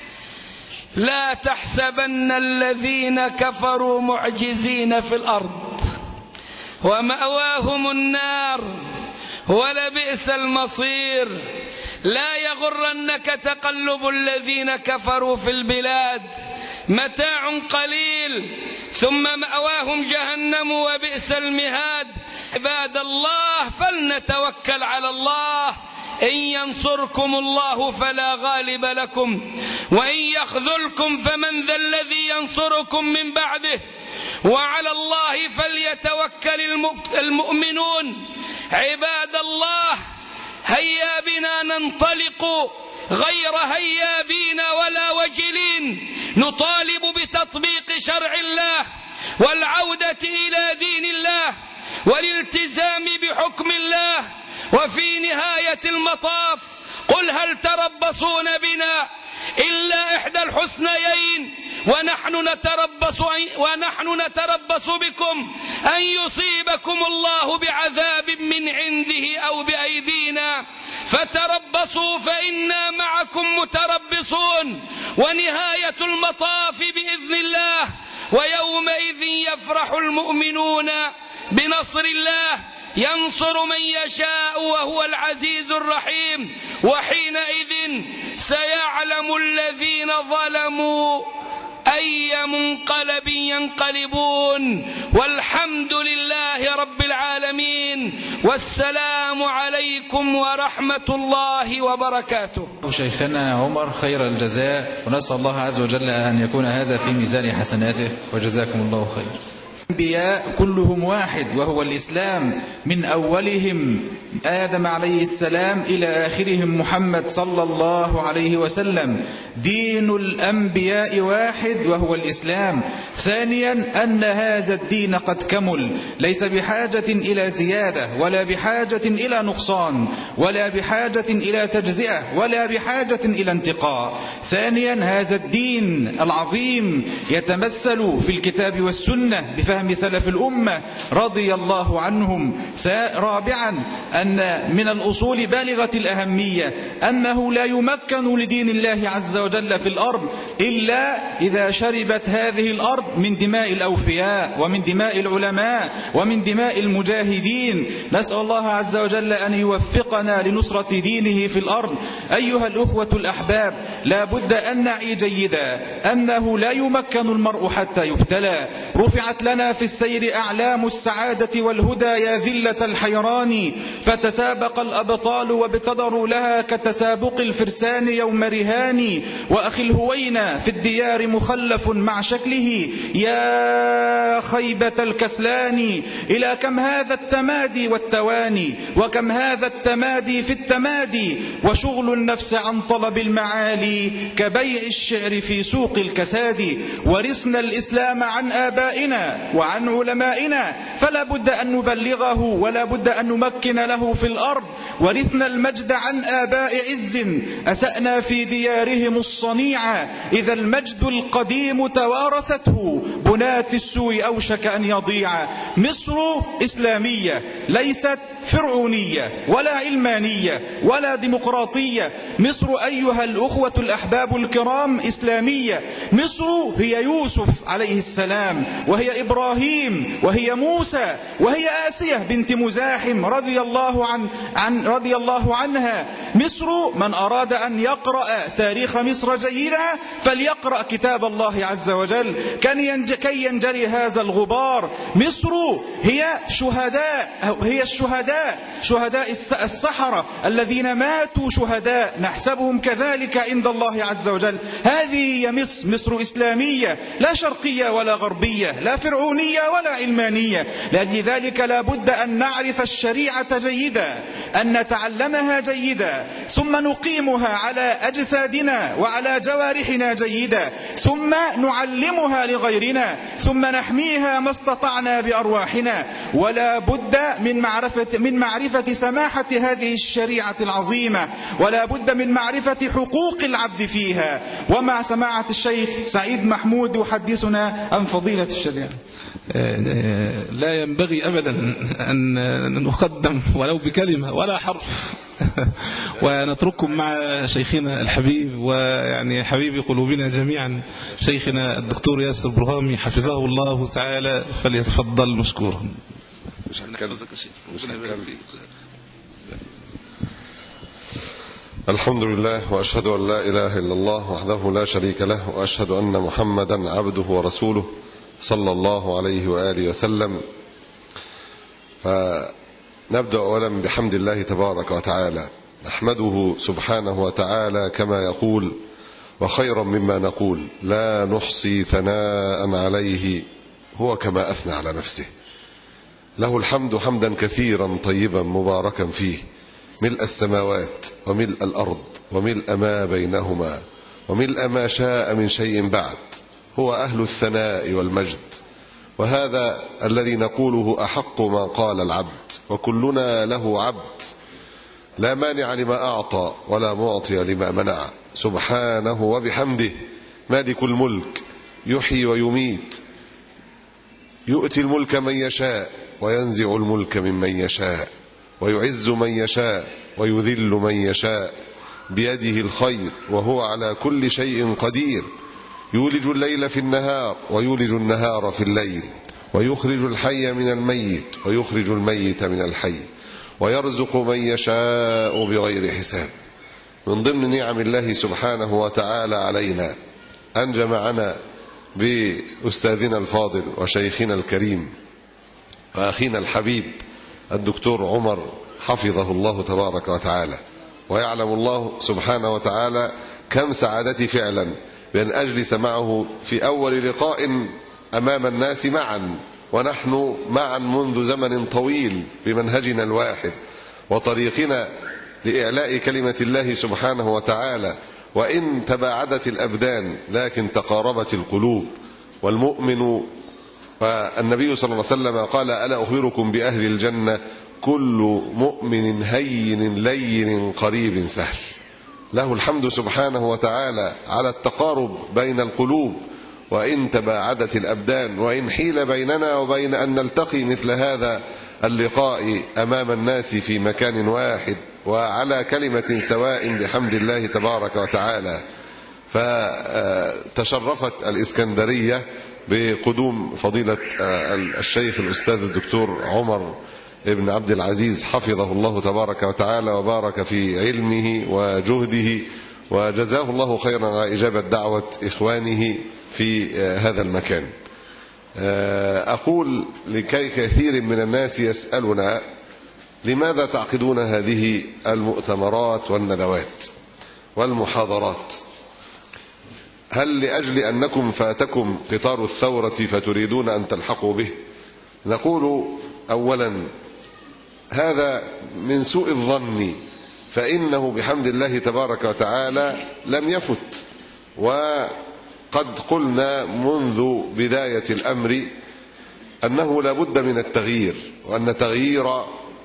لا تحسبن الذين كفروا معجزين في الأرض ومأواهم النار ولبئس المصير. لا يغرنك تقلب الذين كفروا في البلاد، متاع قليل ثم مأواهم جهنم وبئس المهاد. عباد الله، فلنتوكل على الله. إن ينصركم الله فلا غالب لكم، وإن يخذلكم فمن ذا الذي ينصركم من بعده، وعلى الله فليتوكل المؤمنون. عباد الله، هيا بنا ننطلق غير هيابين ولا وجلين، نطالب بتطبيق شرع الله والعودة إلى دين الله والالتزام بحكم الله. وفي نهاية المطاف قل هل تربصون بنا إلا إحدى الحسنيين، ونحن نتربص بكم أن يصيبكم الله بعذاب من عنده أو بأيدينا، فتربصوا فإنا معكم متربصون. ونهاية المطاف بإذن الله، ويومئذ يفرح المؤمنون بنصر الله، ينصر من يشاء وهو العزيز الرحيم. وحينئذ سيعلم الذين ظلموا أي منقلب ينقلبون. والحمد لله رب العالمين، والسلام عليكم ورحمة الله وبركاته. شيخنا عمر خير الجزاء، ونسأل الله عز وجل أن يكون هذا في ميزان حسناته، وجزاكم الله خير. الأنبياء كلهم واحد وهو الإسلام، من أولهم آدم عليه السلام إلى آخرهم محمد صلى الله عليه وسلم. دين الأنبياء واحد وهو الإسلام. ثانيا أن هذا الدين قد كمل، ليس بحاجة إلى زيادة ولا بحاجة إلى نقصان ولا بحاجة إلى تجزئة ولا بحاجة إلى انتقاء. ثانيا هذا الدين العظيم يتمثل في الكتاب والسنة بفهم سلف الأمة رضي الله عنهم. رابعا أن من الأصول بالغة الأهمية أنه لا يمكن لدين الله عز وجل في الأرض إلا إذا شربت هذه الأرض من دماء الأوفياء ومن دماء العلماء ومن دماء المجاهدين. نسأل الله عز وجل أن يوفقنا لنصرة دينه في الأرض. أيها الأخوة الأحباب، لا بد أن نعي جيدا أنه لا يمكن المرء حتى يبتلى. رفعت لنا في السير أعلام السعادة والهدى يا ذلة الحيران، فتسابق الأبطال وابتدروا لها كتسابق الفرسان يوم رهان. وأخي الهوينا في الديار مخلف مع شكله، يا خيبة الكسلان. إلى كم هذا التمادي والتواني، وكم هذا التمادي في التمادي، وشغل النفس عن طلب المعالي كبيع الشعر في سوق الكساد. ورثنا الإسلام عن آبائنا وعن علمائنا، فلا بد أن نبلغه ولا بد أن نمكن له في الأرض. ورثنا المجد عن آباء عز أسأنا في ديارهم الصنيعة إذا المجد القديم توارثته بناة السوء أوشك أن يضيع. مصر إسلامية ليست فرعونية ولا علمانية ولا ديمقراطية. مصر أيها الأخوة الأحباب الكرام إسلامية. مصر هي يوسف عليه السلام، وهي إبراهيم، وهي موسى، وهي آسية بنت مزاحم رضي الله عنها. مصر من أراد أن يقرأ تاريخ مصر جيدا فليقرأ كتاب الله عز وجل كي ينجلي هذا الغبار. مصر هي شهداء السحرة الذين ماتوا شهداء، نحسبهم كذلك عند الله عز وجل. هذه هي مصر إسلامية لا شرقية ولا غربية، لا فرعونية ولا علمانية. لأجل ذلك لا بد أن نعرف الشريعة جيدا، أن نتعلمها جيدا، ثم نقيمها على أجسادنا وعلى جوارحنا جيدا، ثم نعلمها لغيرنا، ثم نحميها ما استطعنا بأرواحنا. ولا بد من معرفة سماحة هذه الشريعة العظيمة، ولا بد من معرفة حقوق العبد فيها. ومع سماحة الشيخ سعيد محمود يحدثنا عن فضيلة الشريعة. لا ينبغي أبدا أن نقدم ولو بكلمة ولا حرف ونترككم مع شيخنا الحبيب ويعني حبيب قلوبنا جميعا شيخنا الدكتور ياسر برهامي حفظه الله تعالى، فليتفضل مشكورا. الحمد لله، وأشهد أن لا إله إلا الله وحده لا شريك له، وأشهد أن محمدا عبده ورسوله صلى الله عليه وآله وسلم. فنبدأ أولا بحمد الله تبارك وتعالى، نحمده سبحانه وتعالى كما يقول: وخيرا مما نقول لا نحصي ثناء عليه هو كما أثنى على نفسه. له الحمد حمدا كثيرا طيبا مباركا فيه، ملء السماوات وملء الأرض وملء ما بينهما وملء ما شاء من شيء بعد. هو أهل الثناء والمجد، وهذا الذي نقوله أحق ما قال العبد، وكلنا له عبد، لا مانع لما أعطى ولا معطي لما منع، سبحانه وبحمده. مالك الملك يحيي ويميت، يؤتي الملك من يشاء وينزع الملك ممن يشاء، ويعز من يشاء ويذل من يشاء، بيده الخير وهو على كل شيء قدير. يولج الليل في النهار ويولج النهار في الليل، ويخرج الحي من الميت ويخرج الميت من الحي، ويرزق من يشاء بغير حساب. من ضمن نعم الله سبحانه وتعالى علينا أن جمعنا بأستاذنا الفاضل وشيخنا الكريم وأخينا الحبيب الدكتور عمر حفظه الله تبارك وتعالى. ويعلم الله سبحانه وتعالى كم سعادتي فعلا بأن أجلس معه في أول لقاء أمام الناس معا، ونحن معا منذ زمن طويل بمنهجنا الواحد وطريقنا لإعلاء كلمة الله سبحانه وتعالى. وإن تباعدت الأبدان لكن تقاربت القلوب. والمؤمن، والنبي صلى الله عليه وسلم قال: ألا أخبركم بأهل الجنة؟ كل مؤمن هين لين قريب سهل. له الحمد سبحانه وتعالى على التقارب بين القلوب، وإن تباعدت الأبدان، وإن حيل بيننا وبين أن نلتقي مثل هذا اللقاء أمام الناس في مكان واحد وعلى كلمة سواء بحمد الله تبارك وتعالى. فتشرفت الإسكندرية بقدوم فضيلة الشيخ الأستاذ الدكتور عمر ابن عبد العزيز حفظه الله تبارك وتعالى وبارك في علمه وجهده، وجزاه الله خيرا على إجابة دعوة إخوانه في هذا المكان. أقول لكي كثير من الناس يسألنا: لماذا تعقدون هذه المؤتمرات والندوات والمحاضرات؟ هل لأجل أنكم فاتكم قطار الثورة فتريدون أن تلحقوا به؟ نقول أولا هذا من سوء الظن، فإنه بحمد الله تبارك وتعالى لم يفت. وقد قلنا منذ بداية الأمر أنه لا بد من التغيير، وأن تغيير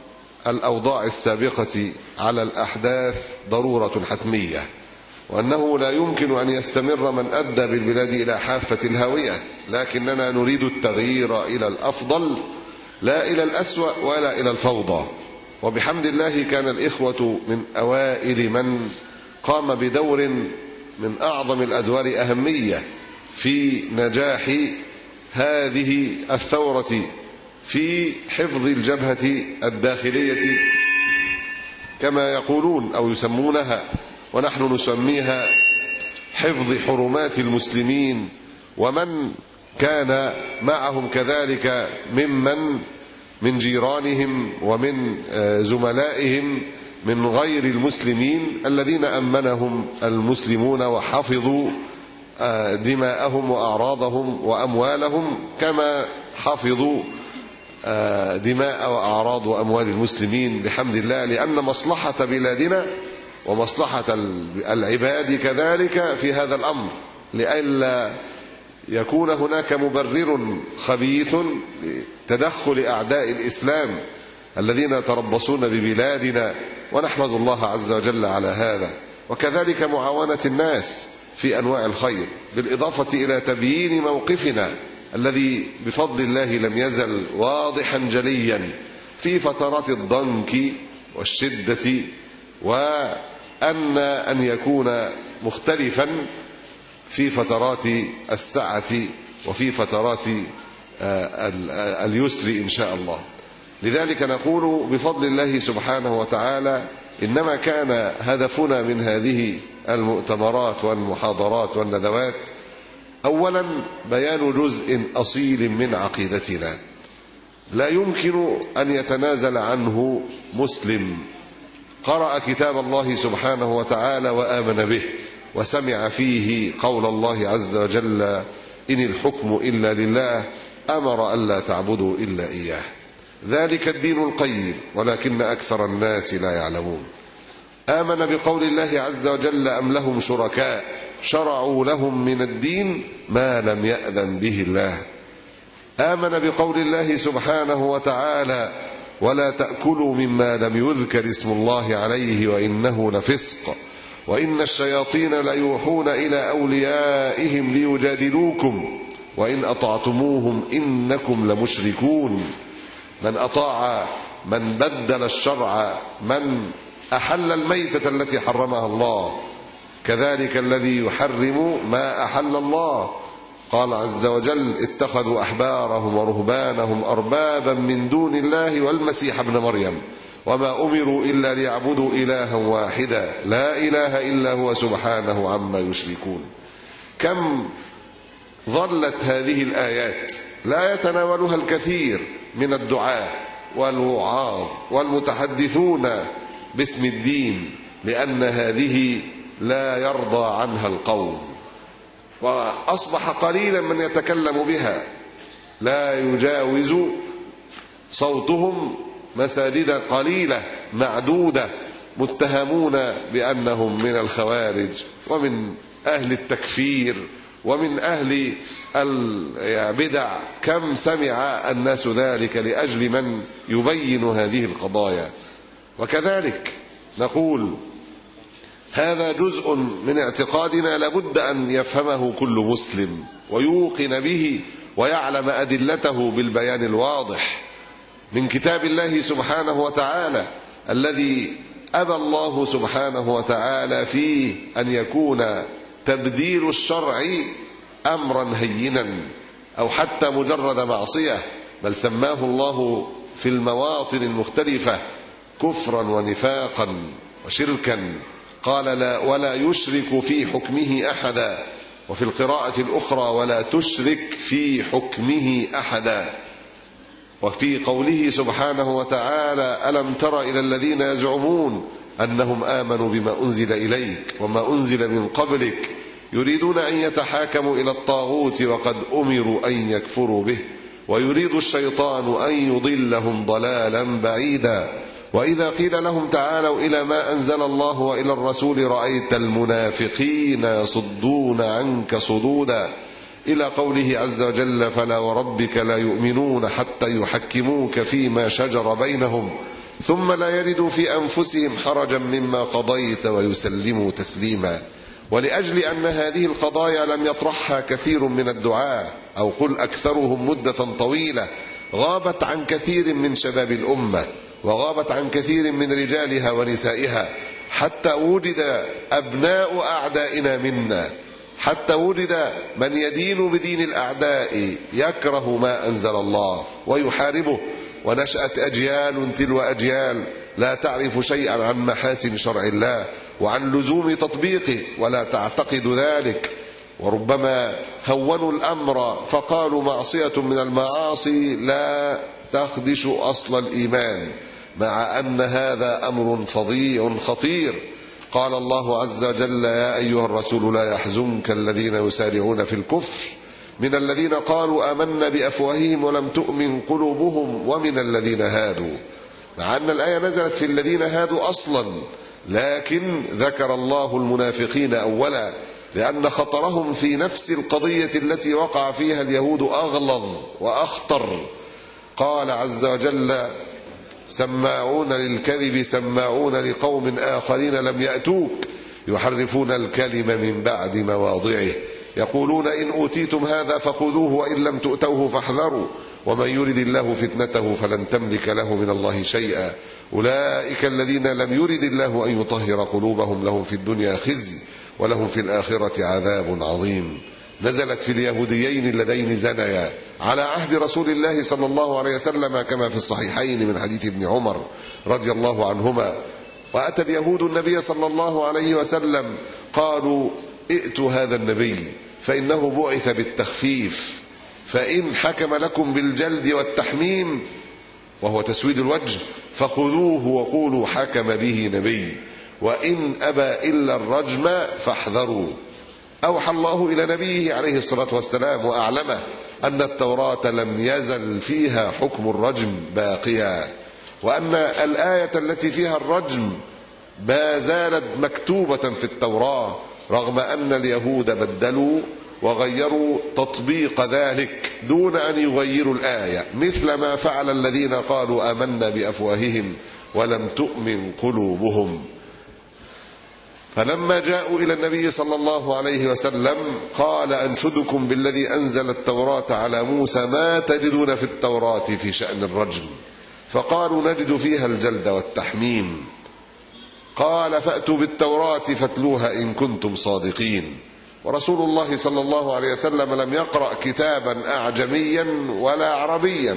الأوضاع السابقة على الأحداث ضرورة حتمية، وأنه لا يمكن أن يستمر من أدى بالبلاد إلى حافة الهاوية، لكننا نريد التغيير إلى الأفضل لا إلى الأسوأ ولا إلى الفوضى. وبحمد الله كان الإخوة من أوائل من قام بدور من أعظم الأدوار أهمية في نجاح هذه الثورة في حفظ الجبهة الداخلية كما يقولون أو يسمونها، ونحن نسميها حفظ حرمات المسلمين، ومن كان معهم كذلك من جيرانهم ومن زملائهم من غير المسلمين الذين أمنهم المسلمون وحفظوا دماءهم وأعراضهم وأموالهم كما حفظوا دماء وأعراض وأموال المسلمين بحمد الله، لأن مصلحة بلادنا ومصلحة العباد كذلك في هذا الأمر، لئلا يكون هناك مبرر خبيث لتدخل أعداء الإسلام الذين يتربصون ببلادنا، ونحمد الله عز وجل على هذا. وكذلك معاونة الناس في أنواع الخير، بالإضافة إلى تبيين موقفنا الذي بفضل الله لم يزل واضحا جليا في فترات الضنك والشدة، أن يكون مختلفا في فترات السعة وفي فترات اليسر إن شاء الله. لذلك نقول بفضل الله سبحانه وتعالى إنما كان هدفنا من هذه المؤتمرات والمحاضرات والندوات أولا بيان جزء أصيل من عقيدتنا لا يمكن أن يتنازل عنه مسلم قرأ كتاب الله سبحانه وتعالى وآمن به وسمع فيه قول الله عز وجل: إن الحكم إلا لله أمر ألا تعبدوا إلا إياه، ذلك الدين القيم ولكن أكثر الناس لا يعلمون. آمن بقول الله عز وجل: أم لهم شركاء شرعوا لهم من الدين ما لم يأذن به الله. آمن بقول الله سبحانه وتعالى: ولا تأكلوا مما لم يذكر اسم الله عليه وإنه لفسق وإن الشياطين ليوحون إلى أوليائهم ليجادلوكم وإن أطعتموهم إنكم لمشركون. من أطاع من بدل الشرع، من أحل الميتة التي حرمها الله، كذلك الذي يحرم ما أحل الله. قال عز وجل: اتخذوا أحبارهم ورهبانهم أربابا من دون الله والمسيح ابن مريم وما أمروا إلا ليعبدوا إلها واحدا لا إله إلا هو سبحانه عما يشركون. كم ظلت هذه الآيات لا يتناولها الكثير من الدعاة والوعاظ والمتحدثون باسم الدين، لأن هذه لا يرضى عنها القوم، وأصبح قليلا من يتكلم بها، لا يجاوز صوتهم مساجد قليلة معدودة، متهمون بأنهم من الخوارج ومن أهل التكفير ومن أهل البدع. كم سمع الناس ذلك لأجل من يبين هذه القضايا. وكذلك نقول هذا جزء من اعتقادنا لابد أن يفهمه كل مسلم ويوقن به ويعلم أدلته بالبيان الواضح من كتاب الله سبحانه وتعالى، الذي أبى الله سبحانه وتعالى فيه أن يكون تبديل الشرع أمرا هينا أو حتى مجرد معصية، بل سماه الله في المواطن المختلفة كفرا ونفاقا وشركا. قال: لا ولا يشرك في حكمه أحدا، وفي القراءة الأخرى: ولا تشرك في حكمه أحدا. وفي قوله سبحانه وتعالى: ألم تر إلى الذين يزعمون أنهم آمنوا بما أنزل إليك وما أنزل من قبلك يريدون أن يتحاكموا إلى الطاغوت وقد أمروا أن يكفروا به ويريد الشيطان أن يضلهم ضلالا بعيدا. وإذا قيل لهم تعالوا إلى ما أنزل الله وإلى الرسول رأيت المنافقين يصدون عنك صدودا. إلى قوله عز وجل: فلا وربك لا يؤمنون حتى يحكموك فيما شجر بينهم ثم لا يجدوا في أنفسهم حرجا مما قضيت ويسلموا تسليما. ولأجل أن هذه القضايا لم يطرحها كثير من الدعاة، أو قل أكثرهم مدة طويلة، غابت عن كثير من شباب الأمة، وغابت عن كثير من رجالها ونسائها، حتى وجد أبناء أعدائنا منا، حتى وجد من يدين بدين الأعداء يكره ما أنزل الله ويحاربه، ونشأت أجيال تلو أجيال لا تعرف شيئا عن محاسن شرع الله وعن لزوم تطبيقه ولا تعتقد ذلك، وربما هونوا الأمر فقالوا معصية من المعاصي لا تخدش أصل الإيمان، مع أن هذا أمر فظيع خطير. قال الله عز وجل: يا أيها الرسول لا يحزنك الذين يسارعون في الكفر من الذين قالوا آمنا بأفواههم ولم تؤمن قلوبهم ومن الذين هادوا، مع أن الآية نزلت في الذين هادوا أصلا، لكن ذكر الله المنافقين أولا، لأن خطرهم في نفس القضية التي وقع فيها اليهود أغلظ وأخطر. قال عز وجل: سماعون للكذب سماعون لقوم آخرين لم يأتوك يحرفون الكلم من بعد مواضعه يقولون إن أوتيتم هذا فخذوه وإن لم تؤتوه فاحذروا ومن يرد الله فتنته فلن تملك له من الله شيئا أولئك الذين لم يرد الله أن يطهر قلوبهم لهم في الدنيا خزي ولهم في الآخرة عذاب عظيم. نزلت في اليهوديين اللذين زنيا على عهد رسول الله صلى الله عليه وسلم كما في الصحيحين من حديث ابن عمر رضي الله عنهما. وأتى اليهود النبي صلى الله عليه وسلم قالوا: ائتوا هذا النبي فإنه بعث بالتخفيف، فإن حكم لكم بالجلد والتحميم وهو تسويد الوجه فخذوه وقولوا حكم به نبي، وإن أبى إلا الرجم فاحذروا. أوحى الله إلى نبيه عليه الصلاة والسلام وأعلمه أن التوراة لم يزل فيها حكم الرجم باقيا، وأن الآية التي فيها الرجم ما زالت مكتوبة في التوراة، رغم أن اليهود بدلوا وغيروا تطبيق ذلك دون أن يغيروا الآية، مثل ما فعل الذين قالوا آمنا بأفواههم ولم تؤمن قلوبهم. فلما جاءوا إلى النبي صلى الله عليه وسلم قال: أنشدكم بالذي أنزل التوراة على موسى ما تجدون في التوراة في شأن الرجم، فقالوا: نجد فيها الجلد والتحميم. قال: فأتوا بالتوراة فاتلوها إن كنتم صادقين. ورسول الله صلى الله عليه وسلم لم يقرأ كتابا أعجميا ولا عربيا،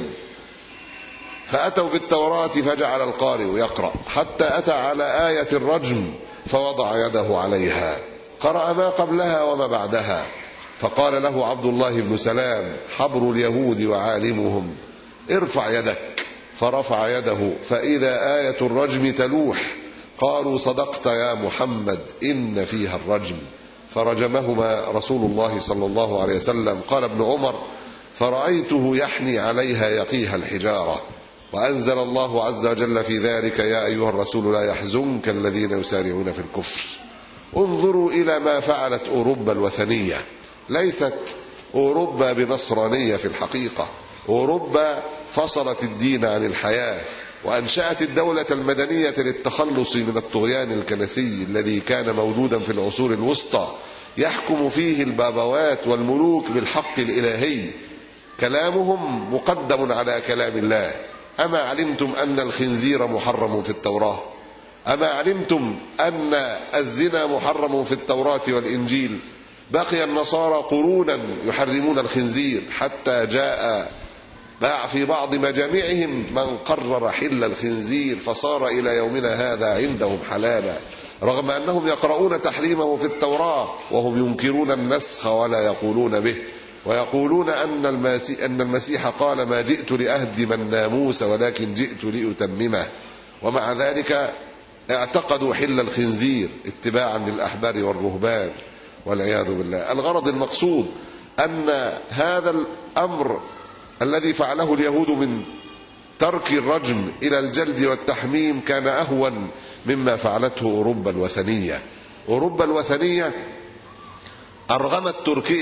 فأتوا بالتوراة فجعل القارئ يقرأ حتى أتى على آية الرجم فوضع يده عليها، قرأ ما قبلها وما بعدها، فقال له عبد الله بن سلام حبر اليهود وعالمهم: ارفع يدك، فرفع يده فإذا آية الرجم تلوح. قالوا: صدقت يا محمد إن فيها الرجم، فرجمهما رسول الله صلى الله عليه وسلم. قال ابن عمر: فرأيته يحني عليها يقيها الحجارة. وأنزل الله عز وجل في ذلك: يا أيها الرسول لا يحزنك الذين يسارعون في الكفر. انظروا إلى ما فعلت أوروبا الوثنية، ليست أوروبا بنصرانية في الحقيقة، أوروبا فصلت الدين عن الحياة وأنشأت الدولة المدنية للتخلص من الطغيان الكنسي الذي كان موجودا في العصور الوسطى، يحكم فيه البابوات والملوك بالحق الإلهي، كلامهم مقدم على كلام الله. أما علمتم أن الخنزير محرم في التوراة؟ أما علمتم أن الزنا محرم في التوراة والإنجيل؟ بقي النصارى قرونا يحرمون الخنزير، حتى جاء في بعض مجامعهم من قرر حل الخنزير، فصار إلى يومنا هذا عندهم حلالا، رغم أنهم يقرؤون تحريمه في التوراة وهم ينكرون النسخ ولا يقولون به، ويقولون أن المسيح قال: ما جئت لأهدم الناموس ولكن جئت لأتممه. ومع ذلك اعتقدوا حل الخنزير اتباعا للأحبار والرهبان والعياذ بالله. الغرض المقصود أن هذا الأمر الذي فعله اليهود من ترك الرجم إلى الجلد والتحميم كان أهون مما فعلته أوروبا الوثنية. أوروبا الوثنية أرغمت تركيا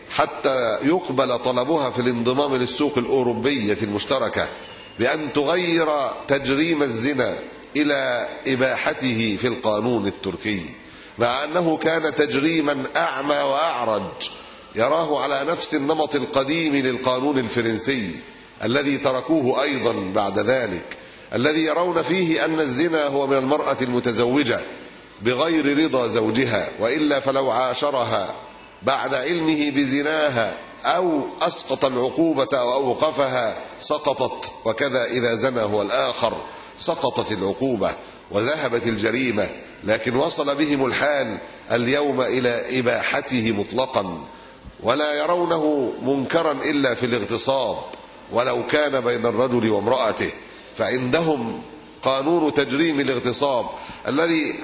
حتى يقبل طلبها في الانضمام للسوق الأوروبية المشتركة بأن تغير تجريم الزنا إلى إباحته في القانون التركي، مع أنه كان تجريما أعمى وأعرج يراه على نفس النمط القديم للقانون الفرنسي الذي تركوه أيضا بعد ذلك، الذي يرون فيه أن الزنا هو من المرأة المتزوجة بغير رضا زوجها، وإلا فلو عاشرها بعد علمه بزناها أو أسقط العقوبة أو أوقفها سقطت، وكذا إذا زنى هو الآخر سقطت العقوبة وذهبت الجريمة. لكن وصل بهم الحال اليوم إلى إباحته مطلقا، ولا يرونه منكرا إلا في الاغتصاب ولو كان بين الرجل وامرأته. فعندهم قانون تجريم الاغتصاب الذي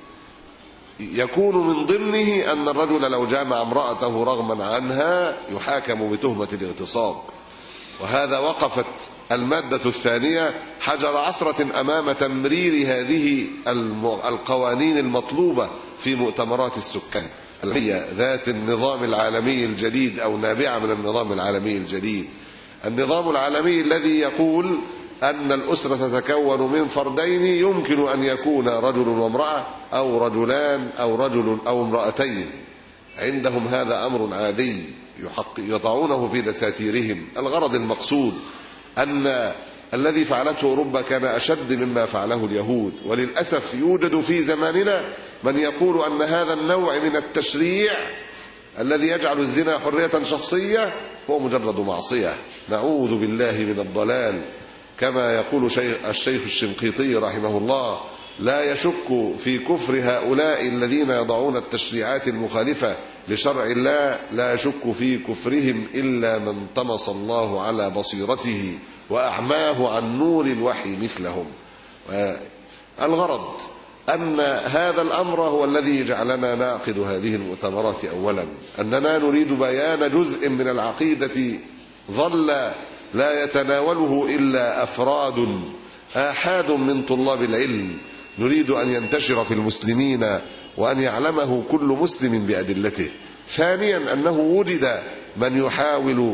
يكون من ضمنه أن الرجل لو جامع امرأته رغما عنها يحاكم بتهمة الاغتصاب. وهذا وقفت المادة الثانية حجر عثرة أمام تمرير هذه القوانين المطلوبة في مؤتمرات السكان، هي ذات النظام العالمي الجديد أو نابعة من النظام العالمي الجديد، النظام العالمي الذي يقول أن الأسرة تتكون من فردين يمكن أن يكون رجل وامرأة أو رجلان أو رجل أو امرأتين. عندهم هذا أمر عادي يضعونه في دساتيرهم. الغرض المقصود أن الذي فعلته أوروبا كان أشد مما فعله اليهود، وللأسف يوجد في زماننا من يقول أن هذا النوع من التشريع الذي يجعل الزنا حرية شخصية هو مجرد معصية. نعوذ بالله من الضلال. كما يقول الشيخ الشنقيطي رحمه الله: لا يشك في كفر هؤلاء الذين يضعون التشريعات المخالفة لشرع الله، لا يشك في كفرهم إلا من طمس الله على بصيرته وأعماه عن نور الوحي مثلهم. الغرض أن هذا الأمر هو الذي جعلنا نعقد هذه المؤتمرات. أولا أننا نريد بيان جزء من العقيدة ظل لا يتناوله إلا أفراد آحاد من طلاب العلم، نريد أن ينتشر في المسلمين وأن يعلمه كل مسلم بأدلته. ثانيا أنه وجد من يحاول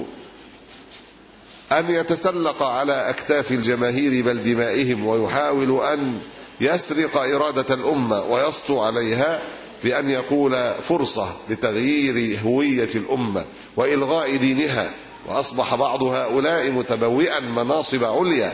أن يتسلق على أكتاف الجماهير بل دمائهم، ويحاول أن يسرق إرادة الأمة ويسطو عليها بأن يقول فرصة لتغيير هوية الأمة وإلغاء دينها، وأصبح بعض هؤلاء متبوئا مناصب عليا.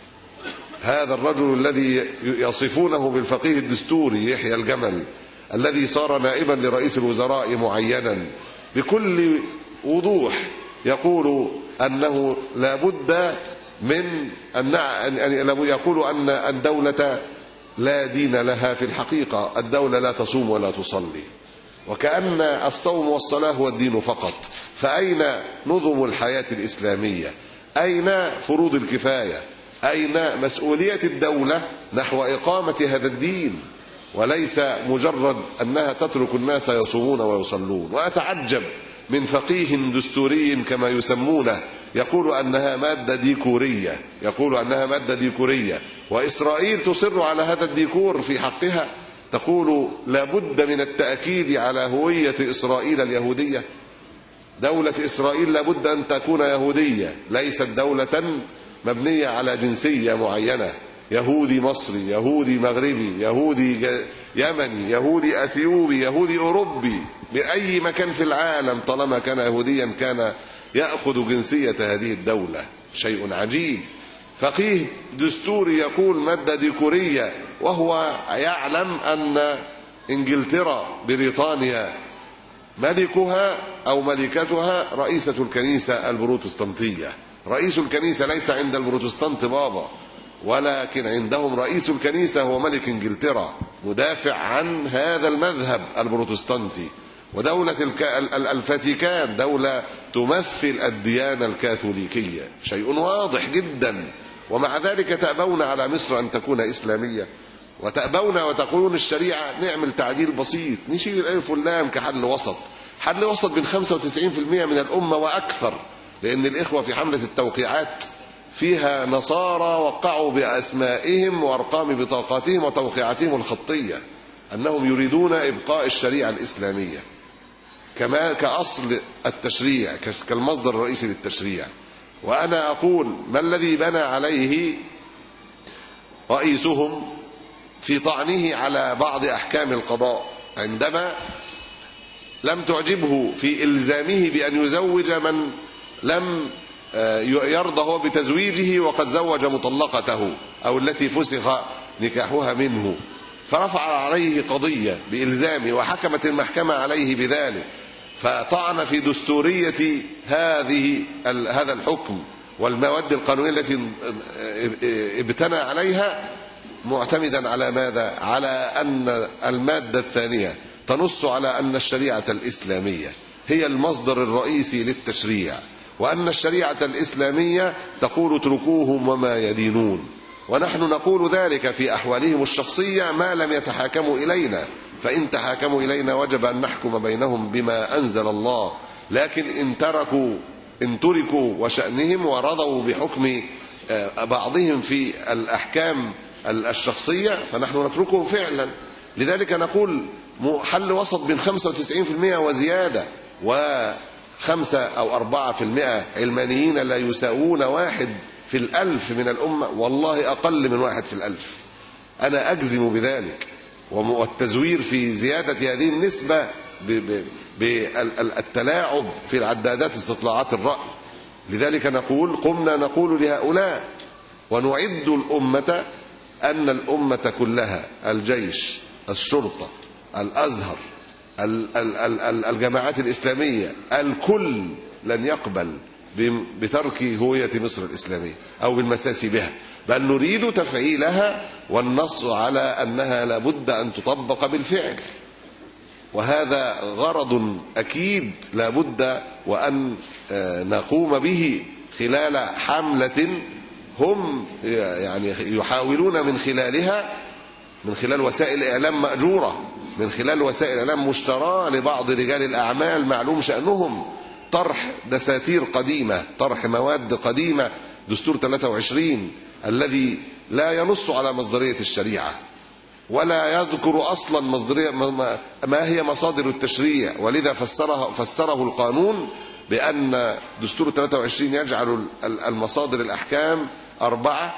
هذا الرجل الذي يصفونه بالفقيه الدستوري يحيى الجمل الذي صار نائبا لرئيس الوزراء معينا بكل وضوح يقول أنه لا بد من أن يقول أن الدولة لا دين لها في الحقيقة، الدولة لا تصوم ولا تصلي، وكأن الصوم والصلاة هو الدين فقط. فأين نظم الحياة الإسلامية؟ أين فروض الكفاية؟ أين مسؤولية الدولة نحو إقامة هذا الدين؟ وليس مجرد أنها تترك الناس يصومون ويصلون. وأتعجب من فقيه دستوري كما يسمونه يقول أنها مادة ديكورية، وإسرائيل تصر على هذا الديكور في حقها، تقول لابد من التأكيد على هوية إسرائيل اليهودية. دولة إسرائيل لابد أن تكون يهودية، ليست دولة مبنية على جنسية معينة، يهودي مصري، يهودي مغربي، يهودي يمني، يهودي أثيوبي، يهودي أوروبي، بأي مكان في العالم طالما كان يهوديا كان يأخذ جنسية هذه الدولة. شيء عجيب. فقيه دستوري يقول مادة ديكورية، وهو يعلم أن إنجلترا بريطانيا ملكها أو ملكتها رئيسة الكنيسة البروتستانتية. رئيس الكنيسة ليس عند البروتستانت بابا، ولكن عندهم رئيس الكنيسة هو ملك إنجلترا مدافع عن هذا المذهب البروتستانتي. ودولة الفاتيكان دولة تمثل الديانة الكاثوليكية. شيء واضح جدا. ومع ذلك تأبون على مصر أن تكون إسلامية، وتأبون وتقولون الشريعة نعمل تعديل بسيط، نشيل الألف واللام كحل وسط. حل وسط بين 95% من الأمة وأكثر، لأن الإخوة في حملة التوقيعات فيها نصارى وقعوا بأسمائهم وأرقام بطاقاتهم وتوقيعاتهم الخطية أنهم يريدون إبقاء الشريعة الإسلامية. كأصل التشريع، كالمصدر الرئيسي للتشريع. وأنا أقول ما الذي بنى عليه رئيسهم في طعنه على بعض أحكام القضاء عندما لم تعجبه في إلزامه بأن يزوج من لم يرضى هو بتزويجه وقد زوج مطلقته أو التي فسخ نكاحها منه، فرفع عليه قضية بإلزامه وحكمت المحكمة عليه بذلك، فطعن في دستورية هذا الحكم والمواد القانونية التي ابتنى عليها، معتمدا على ماذا؟ على أن المادة الثانية تنص على أن الشريعة الإسلامية هي المصدر الرئيسي للتشريع، وأن الشريعة الإسلامية تقول اتركوهم وما يدينون، ونحن نقول ذلك في أحوالهم الشخصية ما لم يتحاكموا إلينا، فإن تحاكموا إلينا وجب أن نحكم بينهم بما أنزل الله، لكن إن تركوا وشأنهم ورضوا بحكم بعضهم في الأحكام الشخصية فنحن نتركه فعلا. لذلك نقول حل وسط بين 95% وزيادة و5 أو 4% علمانيين لا يساوون 1 في 1000 من الأمة، والله أقل من 1 في 1000، أنا أجزم بذلك. والتزوير في زيادة هذه النسبة بالتلاعب في العدادات استطلاعات الرأي. لذلك قمنا نقول لهؤلاء ونعد الأمة أن الأمة كلها، الجيش، الشرطة، الأزهر، الجماعات الإسلامية، الكل لن يقبل بترك هوية مصر الإسلامية أو بالمساس بها، بل نريد تفعيلها والنص على أنها لابد أن تطبق بالفعل. وهذا غرض أكيد لابد وأن نقوم به خلال حملة هم يعني يحاولون من خلالها، من خلال وسائل إعلام مأجورة، من خلال وسائل إعلام مشتراه لبعض رجال الأعمال معلوم شأنهم، طرح دساتير قديمة، طرح مواد قديمة، دستور 23 الذي لا ينص على مصدرية الشريعة ولا يذكر أصلا مصدرية ما هي مصادر التشريع، ولذا فسره القانون بأن دستور 23 يجعل المصادر الأحكام 4،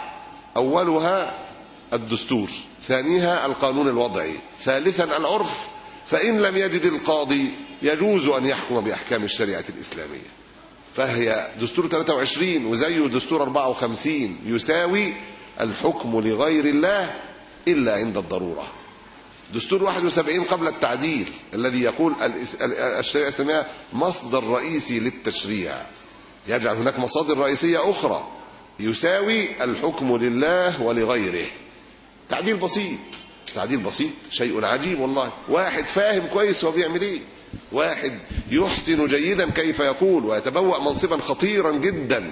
أولها الدستور، ثانيها القانون الوضعي، ثالثا العرف، فإن لم يجد القاضي يجوز أن يحكم بأحكام الشريعة الإسلامية. فهي دستور 23 وزيه دستور 54 يساوي الحكم لغير الله إلا عند الضرورة. دستور 71 قبل التعديل الذي يقول الشريعة الإسلامية مصدر رئيسي للتشريع، يجعل هناك مصادر رئيسية أخرى يساوي الحكم لله ولغيره. تعديل بسيط، تعديل بسيط، شيء عجيب والله. واحد فاهم كويس هو بيعمل ايه، واحد يحسن جيدا كيف يقول ويتبوأ منصبا خطيرا جدا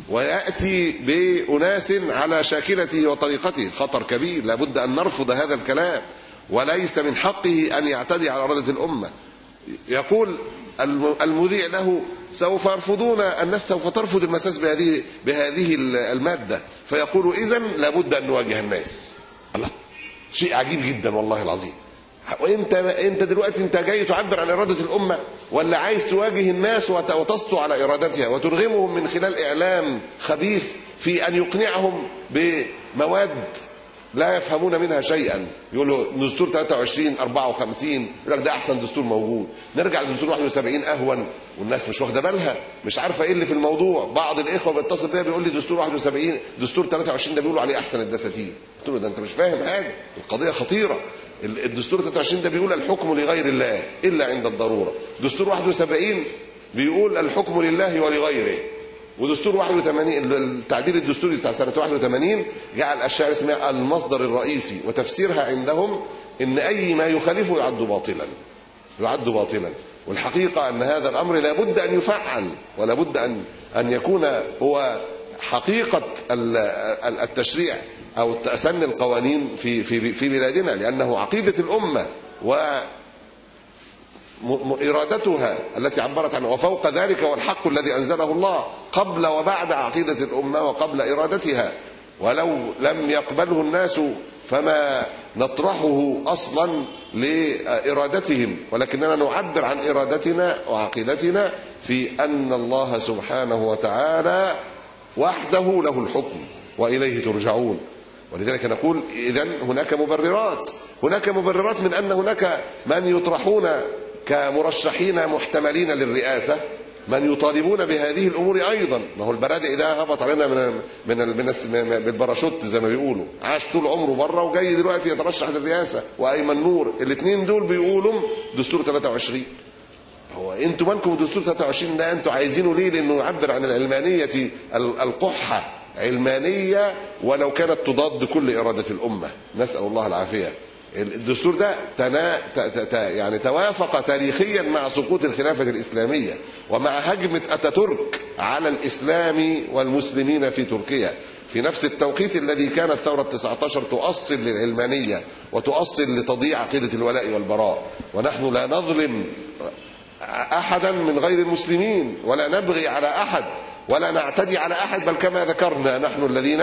ويأتي بأناس على شاكلته وطريقته، خطر كبير، لابد أن نرفض هذا الكلام، وليس من حقه أن يعتدي على إرادة الأمة. يقول المذيع له سوف يرفضون، الناس سوف ترفض المساس بهذه المادة، فيقول إذن لابد أن نواجه الناس. الله، شيء عجيب جدا والله العظيم. وانت دلوقتي انت جاي تعبر عن إرادة الأمة، ولا عايز تواجه الناس وتسطو على إرادتها وترغمهم من خلال إعلام خبيث في أن يقنعهم بمواد لا يفهمون منها شيئا؟ يقولوا دستور 23 54 يقول لك ده أحسن دستور موجود، نرجع لدستور 71 أهون، والناس مش واخده بالها، مش عارفة إيه اللي في الموضوع. بعض الإخوة بيتصل بيا بيقول لي دستور 71 دستور 23 ده بيقولوا عليه أحسن الدساتير. قلت له ده أنت مش فاهم حاجة، القضية خطيرة. الدستور 23 ده بيقول الحكم لغير الله إلا عند الضرورة، دستور 71 بيقول الحكم لله ولغيره، ودستور 81 التعديل الدستوري بتاع سنة 81 جعل الشريعة اسمها المصدر الرئيسي، وتفسيرها عندهم إن أي ما يخالفه يعد باطلا، يعد باطلا. والحقيقة أن هذا الأمر لابد أن يفعل، ولابد أن يكون هو حقيقة التشريع أو تسن القوانين في بلادنا، لأنه عقيدة الأمة وإرادتها التي عبرت عنه، وفوق ذلك والحق الذي أنزله الله قبل وبعد عقيدة الأمة وقبل إرادتها. ولو لم يقبله الناس فما نطرحه أصلا لإرادتهم، ولكننا نعبر عن إرادتنا وعقيدتنا في أن الله سبحانه وتعالى وحده له الحكم وإليه ترجعون. ولذلك نقول إذن هناك مبررات من أن هناك من يطرحون كمرشحين محتملين للرئاسة، من يطالبون بهذه الأمور أيضا. ما هو البرادعي ده هبط علينا بالباراشوت زي ما بيقولوا، عاش طول عمره بره وجاي دلوقتي يترشح للرئاسة، وأيمن نور. الاثنين دول بيقولوا دستور 23. هو انتوا مالكم دستور 23 ده؟ انتوا عايزينه ليه؟ لأنه يعبر عن العلمانية القحة، علمانية ولو كانت تضاد كل إرادة الأمة، نسأل الله العافية. الدستور ده يعني توافق تاريخيا مع سقوط الخلافة الإسلامية ومع هجمة أتاتورك على الإسلام والمسلمين في تركيا في نفس التوقيت الذي كانت ثورة 19 تؤصل للعلمانية وتؤصل لتضييع عقيدة الولاء والبراء. ونحن لا نظلم أحدا من غير المسلمين ولا نبغي على أحد ولا نعتدي على أحد، بل كما ذكرنا نحن الذين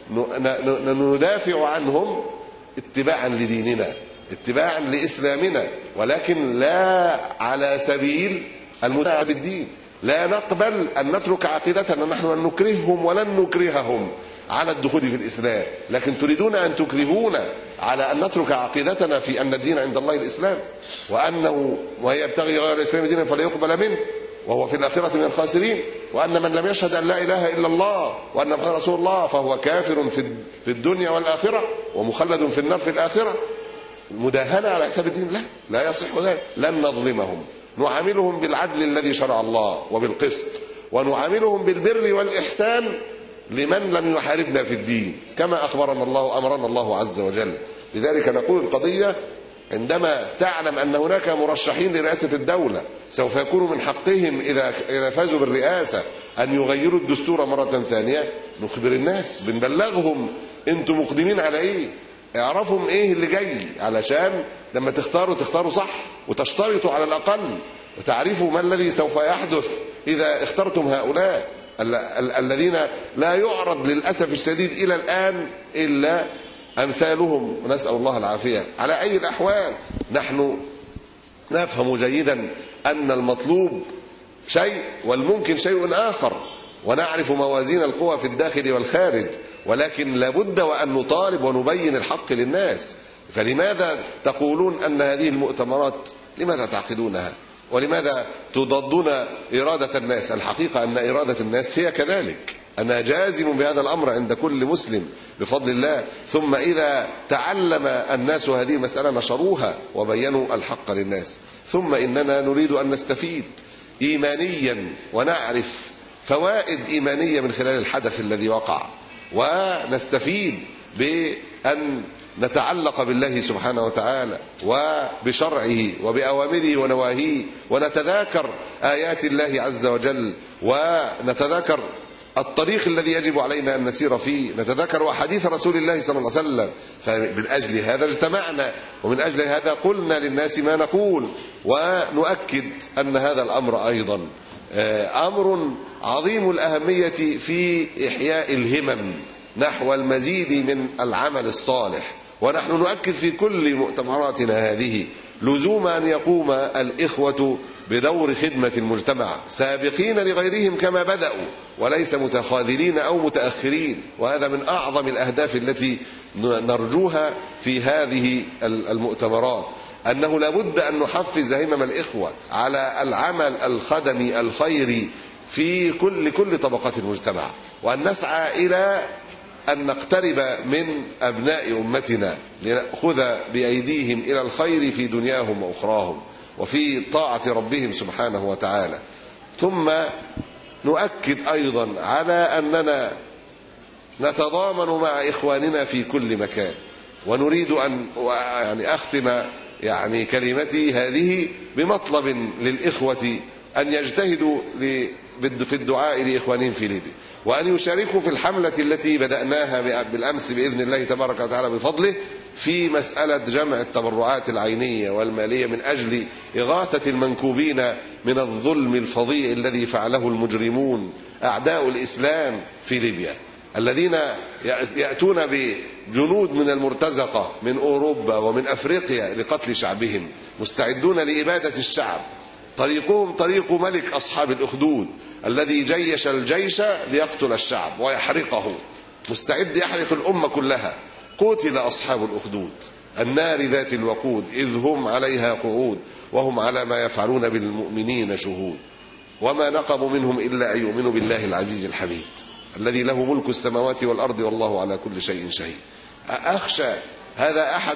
ندافع عنهم اتباعا لديننا، اتباعا لإسلامنا، ولكن لا على سبيل المدافع بالدين. لا نقبل أن نترك عقيدتنا، نحن أن نكرههم ولن نكرههم على الدخول في الإسلام، لكن تريدون أن تكرهونا على أن نترك عقيدتنا في أن الدين عند الله الإسلام، وأنه وهي يبتغي غير الإسلام دينا فلا يقبل منه وهو في الآخرة من الخاسرين، وأن من لم يشهد أن لا إله إلا الله وأن محمدا رسول الله فهو كافر في الدنيا والآخرة ومخلد في النار في الآخرة. المداهنة على حساب الدين لا يصح ذلك. لن نظلمهم، نعاملهم بالعدل الذي شرع الله وبالقسط، ونعاملهم بالبر والإحسان لمن لم يحاربنا في الدين كما أمرنا الله عز وجل. لذلك نقول القضية عندما تعلم أن هناك مرشحين لرئاسة الدولة سوف يكون من حقهم إذا فازوا بالرئاسة أن يغيروا الدستور مرة ثانية، نخبر الناس، بنبلغهم أنتم مقدمين على إيه، اعرفوا إيه اللي جاي، علشان لما تختاروا صح، وتشترطوا على الأقل، وتعرفوا ما الذي سوف يحدث إذا اخترتم هؤلاء الذين لا يعرض للأسف الشديد إلى الآن إلا أمثالهم، ونسأل الله العافية. على أي الأحوال نحن نفهم جيدا أن المطلوب شيء والممكن شيء آخر، ونعرف موازين القوى في الداخل والخارج، ولكن لابد وأن نطالب ونبين الحق للناس. فلماذا تقولون أن هذه المؤتمرات لماذا تعقدونها؟ ولماذا تضادون إرادة الناس؟ الحقيقة أن إرادة الناس هي كذلك، أنا جازم بهذا الأمر عند كل مسلم بفضل الله. ثم إذا تعلم الناس هذه المسألة نشروها وبينوا الحق للناس. ثم إننا نريد أن نستفيد إيمانيا ونعرف فوائد إيمانية من خلال الحدث الذي وقع، ونستفيد بأن نتعلق بالله سبحانه وتعالى وبشرعه وبأوامره ونواهيه، ونتذاكر آيات الله عز وجل، ونتذاكر الطريق الذي يجب علينا أن نسير فيه، نتذكر أحاديث رسول الله صلى الله عليه وسلم. فمن أجل هذا اجتمعنا، ومن أجل هذا قلنا للناس ما نقول، ونؤكد أن هذا الأمر أيضا أمر عظيم الأهمية في إحياء الهمم نحو المزيد من العمل الصالح. ونحن نؤكد في كل مؤتمراتنا هذه لزوم أن يقوم الإخوة بدور خدمة المجتمع سابقين لغيرهم كما بدأوا، وليس متخاذلين أو متأخرين. وهذا من أعظم الأهداف التي نرجوها في هذه المؤتمرات، أنه لابد أن نحفز همم الإخوة على العمل الخدمي الخيري في كل طبقات المجتمع، وأن نسعى إلى أن نقترب من أبناء أمتنا لنأخذ بأيديهم إلى الخير في دنياهم وأخراهم وفي طاعة ربهم سبحانه وتعالى. ثم نؤكد أيضا على أننا نتضامن مع إخواننا في كل مكان. ونريد أن أختم كلمتي هذه بمطلب للإخوة أن يجتهدوا في الدعاء لإخوانهم في ليبيا، وأن يشاركوا في الحملة التي بدأناها بالأمس بإذن الله تبارك وتعالى بفضله في مسألة جمع التبرعات العينية والمالية من أجل إغاثة المنكوبين من الظلم الفظيع الذي فعله المجرمون أعداء الإسلام في ليبيا. الذين يأتون بجنود من المرتزقة من أوروبا ومن أفريقيا لقتل شعبهم، مستعدون لإبادة الشعب. طريقهم طريق ملك أصحاب الأخدود الذي جيش الجيش ليقتل الشعب ويحرقه، مستعد يحرق الأمة كلها. قتل أصحاب الأخدود النار ذات الوقود إذ هم عليها قعود وهم على ما يفعلون بالمؤمنين شهود وما نقموا منهم إلا أن يؤمنوا بالله العزيز الحميد الذي له ملك السماوات والأرض والله على كل شيء شهيد. أخشى هذا أحد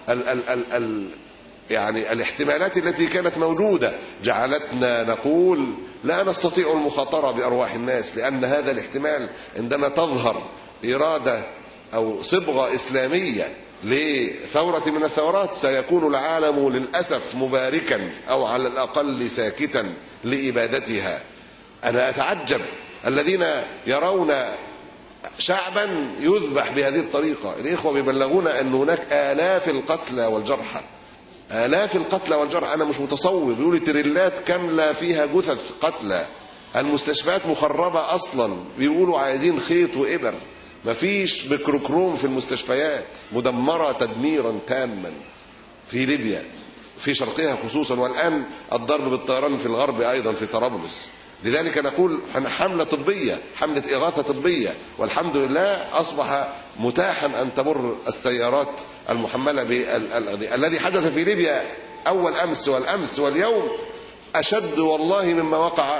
يعني الاحتمالات التي كانت موجودة جعلتنا نقول لا نستطيع المخاطرة بأرواح الناس، لأن هذا الاحتمال عندما تظهر إرادة أو صبغة إسلامية لثورة من الثورات سيكون العالم للأسف مباركا أو على الأقل ساكتا لإبادتها. أنا أتعجب الذين يرون شعبا يذبح بهذه الطريقة. الإخوة بيبلغونا أن هناك آلاف القتلى والجرحى، آلاف القتلى والجرحى. أنا مش متصور، بيقولوا تريلات كاملة فيها جثث قتلى، المستشفيات مخربة أصلا، بيقولوا عايزين خيط وإبر، مفيش ميكروكروم في المستشفيات، مدمرة تدميرا تاما في ليبيا في شرقها خصوصا، والآن الضرب بالطيران في الغرب أيضا في طرابلس. لذلك نقول حملة طبية، حملة إغاثة طبية، والحمد لله أصبح متاحا أن تمر السيارات المحملة الذي حدث في ليبيا أول أمس والأمس واليوم أشد والله مما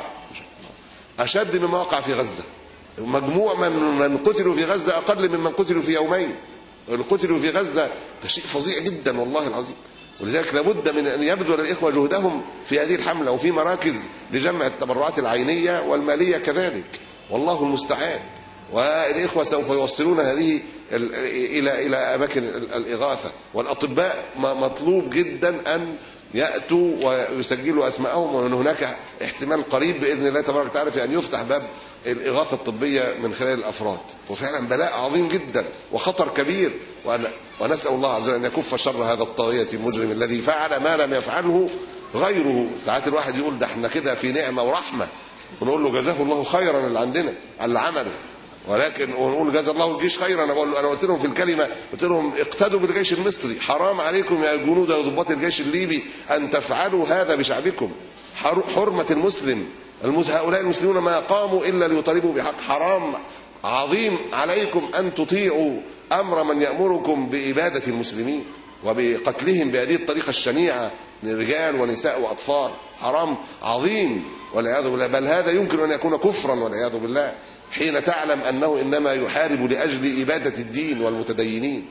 وقع في غزة. مجموع من قتلوا في غزة أقل ممن قتلوا في يومين. القتلوا في غزة ده شيء فظيع جدا والله العظيم. ولذلك لابد من أن يبذل الإخوة جهدهم في هذه الحملة، وفي مراكز لجمع التبرعات العينية والمالية كذلك، والله المستعان. والإخوة سوف يوصلون هذه إلى أماكن الإغاثة، والأطباء مطلوب جدا أن يأتوا ويسجلوا أسماءهم، وأن هناك احتمال قريب بإذن الله تبارك وتعالى في أن يفتح باب الإغاثة الطبية من خلال الأفراد. وفعلا بلاء عظيم جدا وخطر كبير، ونسأل الله عز وجل أن يكف شر هذا الطاغية المجرم الذي فعل ما لم يفعله غيره. ساعات الواحد يقول ده احنا كده في نعمة ورحمة، ونقول له جزاه الله خيرا اللي عندنا اللي عمله، ولكن ونقول جزا الله الجيش خيرا. انا قلت لهم في الكلمه، قلت لهم اقتدوا بالجيش المصري، حرام عليكم يا جنود يا ضباط الجيش الليبي ان تفعلوا هذا بشعبكم. حرمه المسلم، هؤلاء المسلمون ما قاموا الا ليطالبوا بحق. حرام عظيم عليكم ان تطيعوا امر من يامركم باباده المسلمين وبقتلهم بهذه الطريقه الشنيعه من رجال ونساء واطفال. حرام عظيم والعياذ بالله، بل هذا يمكن ان يكون كفرا والعياذ بالله، حين تعلم أنه إنما يحارب لأجل إبادة الدين والمتدينين.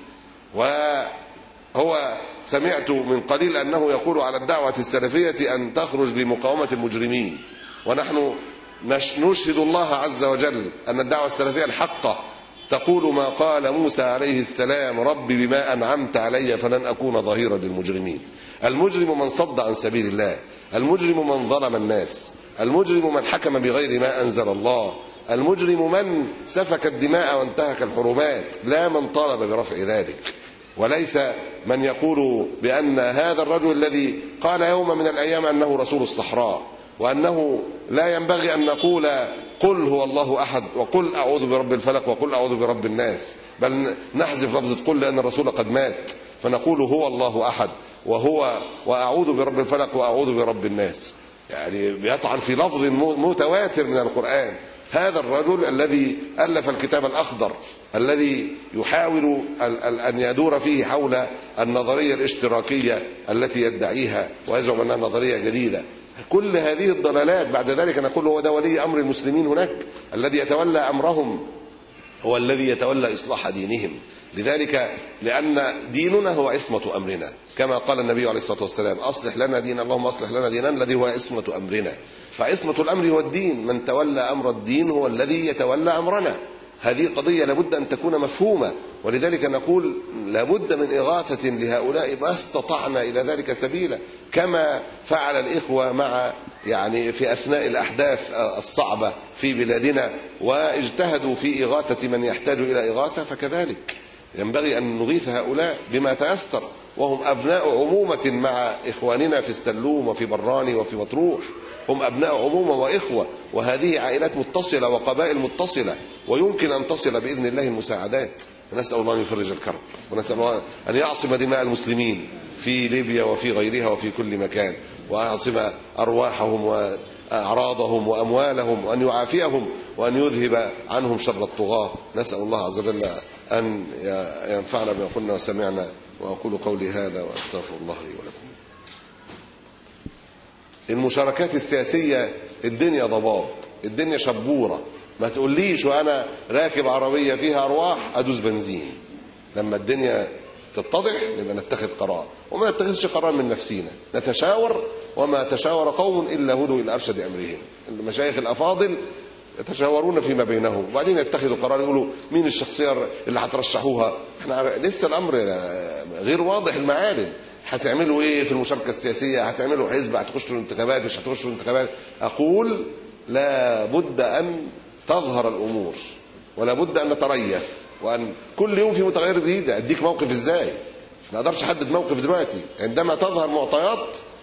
وهو سمعت من قليل أنه يقول على الدعوة السلفية أن تخرج لمقاومة المجرمين، ونحن نشهد الله عز وجل أن الدعوة السلفية الحقة تقول ما قال موسى عليه السلام: ربي بما أنعمت علي فلن أكون ظهيرا للمجرمين. المجرم من صد عن سبيل الله، المجرم من ظلم الناس، المجرم من حكم بغير ما أنزل الله، المجرم من سفك الدماء وانتهك الحرمات، لا من طالب برفع ذلك. وليس من يقول بأن هذا الرجل الذي قال يوم من الأيام أنه رسول الصحراء، وأنه لا ينبغي أن نقول قل هو الله أحد وقل أعوذ برب الفلق وقل أعوذ برب الناس، بل نحذف لفظة قل لأن الرسول قد مات، فنقول هو الله أحد وأعوذ برب الفلق وأعوذ برب الناس. يعني بيطعن في لفظ متواتر من القرآن. هذا الرجل الذي ألف الكتاب الأخضر الذي يحاول أن يدور فيه حول النظرية الاشتراكية التي يدعيها ويزعم أنها نظرية جديدة، كل هذه الضلالات بعد ذلك نقول هو ده ولي أمر المسلمين هناك، الذي يتولى أمرهم هو الذي يتولى إصلاح دينهم. لذلك لأن ديننا هو عصمة أمرنا، كما قال النبي عليه الصلاة والسلام: أصلح لنا دين، اللهم أصلح لنا ديننا الذي هو عصمة أمرنا. فعصمة الأمر هو الدين، من تولى أمر الدين هو الذي يتولى أمرنا. هذه قضية لابد أن تكون مفهومة، ولذلك نقول لابد من إغاثة لهؤلاء ما استطعنا إلى ذلك سبيلا، كما فعل الإخوة مع في أثناء الأحداث الصعبة في بلادنا واجتهدوا في إغاثة من يحتاج إلى إغاثة، فكذلك ينبغي أن نغيث هؤلاء بما تيسر، وهم أبناء عمومة مع إخواننا في السلوم وفي براني وفي مطروح، هم أبناء عمومة وإخوة، وهذه عائلات متصلة وقبائل متصلة، ويمكن أن تصل بإذن الله المساعدات. نسأل الله أن يفرج الكرب، ونسأل الله أن يعصم دماء المسلمين في ليبيا وفي غيرها وفي كل مكان، ويعصم أرواحهم وأعراضهم وأموالهم، وأن يعافيهم وأن يذهب عنهم شر الطغاة. نسأل الله عز وجل أن ينفعنا بما قلنا وسمعنا، وأقول قولي هذا وأستغفر الله لي ولكم. المشاركات السياسية الدنيا ضباب، الدنيا شبورة. ما تقوليش وأنا راكب عربية فيها أرواح أدوس بنزين. لما الدنيا تتضح نبقى نتخذ قرار، وما نتخذش قرار من نفسينا، نتشاور، وما تشاور قوم إلا هدوا إلى أرشد أمرهم. المشايخ الأفاضل يتشاورون فيما بينهم، وبعدين يتخذوا قرار، يقولوا مين الشخصية اللي هترشحوها. احنا لسه الأمر غير واضح المعالم. هتعملوا ايه في المشاركة السياسية؟ هتعملوا حزب؟ هتخشوا الانتخابات؟ مش هتخشوا الانتخابات؟ أقول لا بد أن تظهر الأمور، ولا بد أن نتريث، وأن كل يوم في متغير جديد. أديك موقف إزاي؟ ما أقدرش أحدد موقف دلوقتي. عندما تظهر معطيات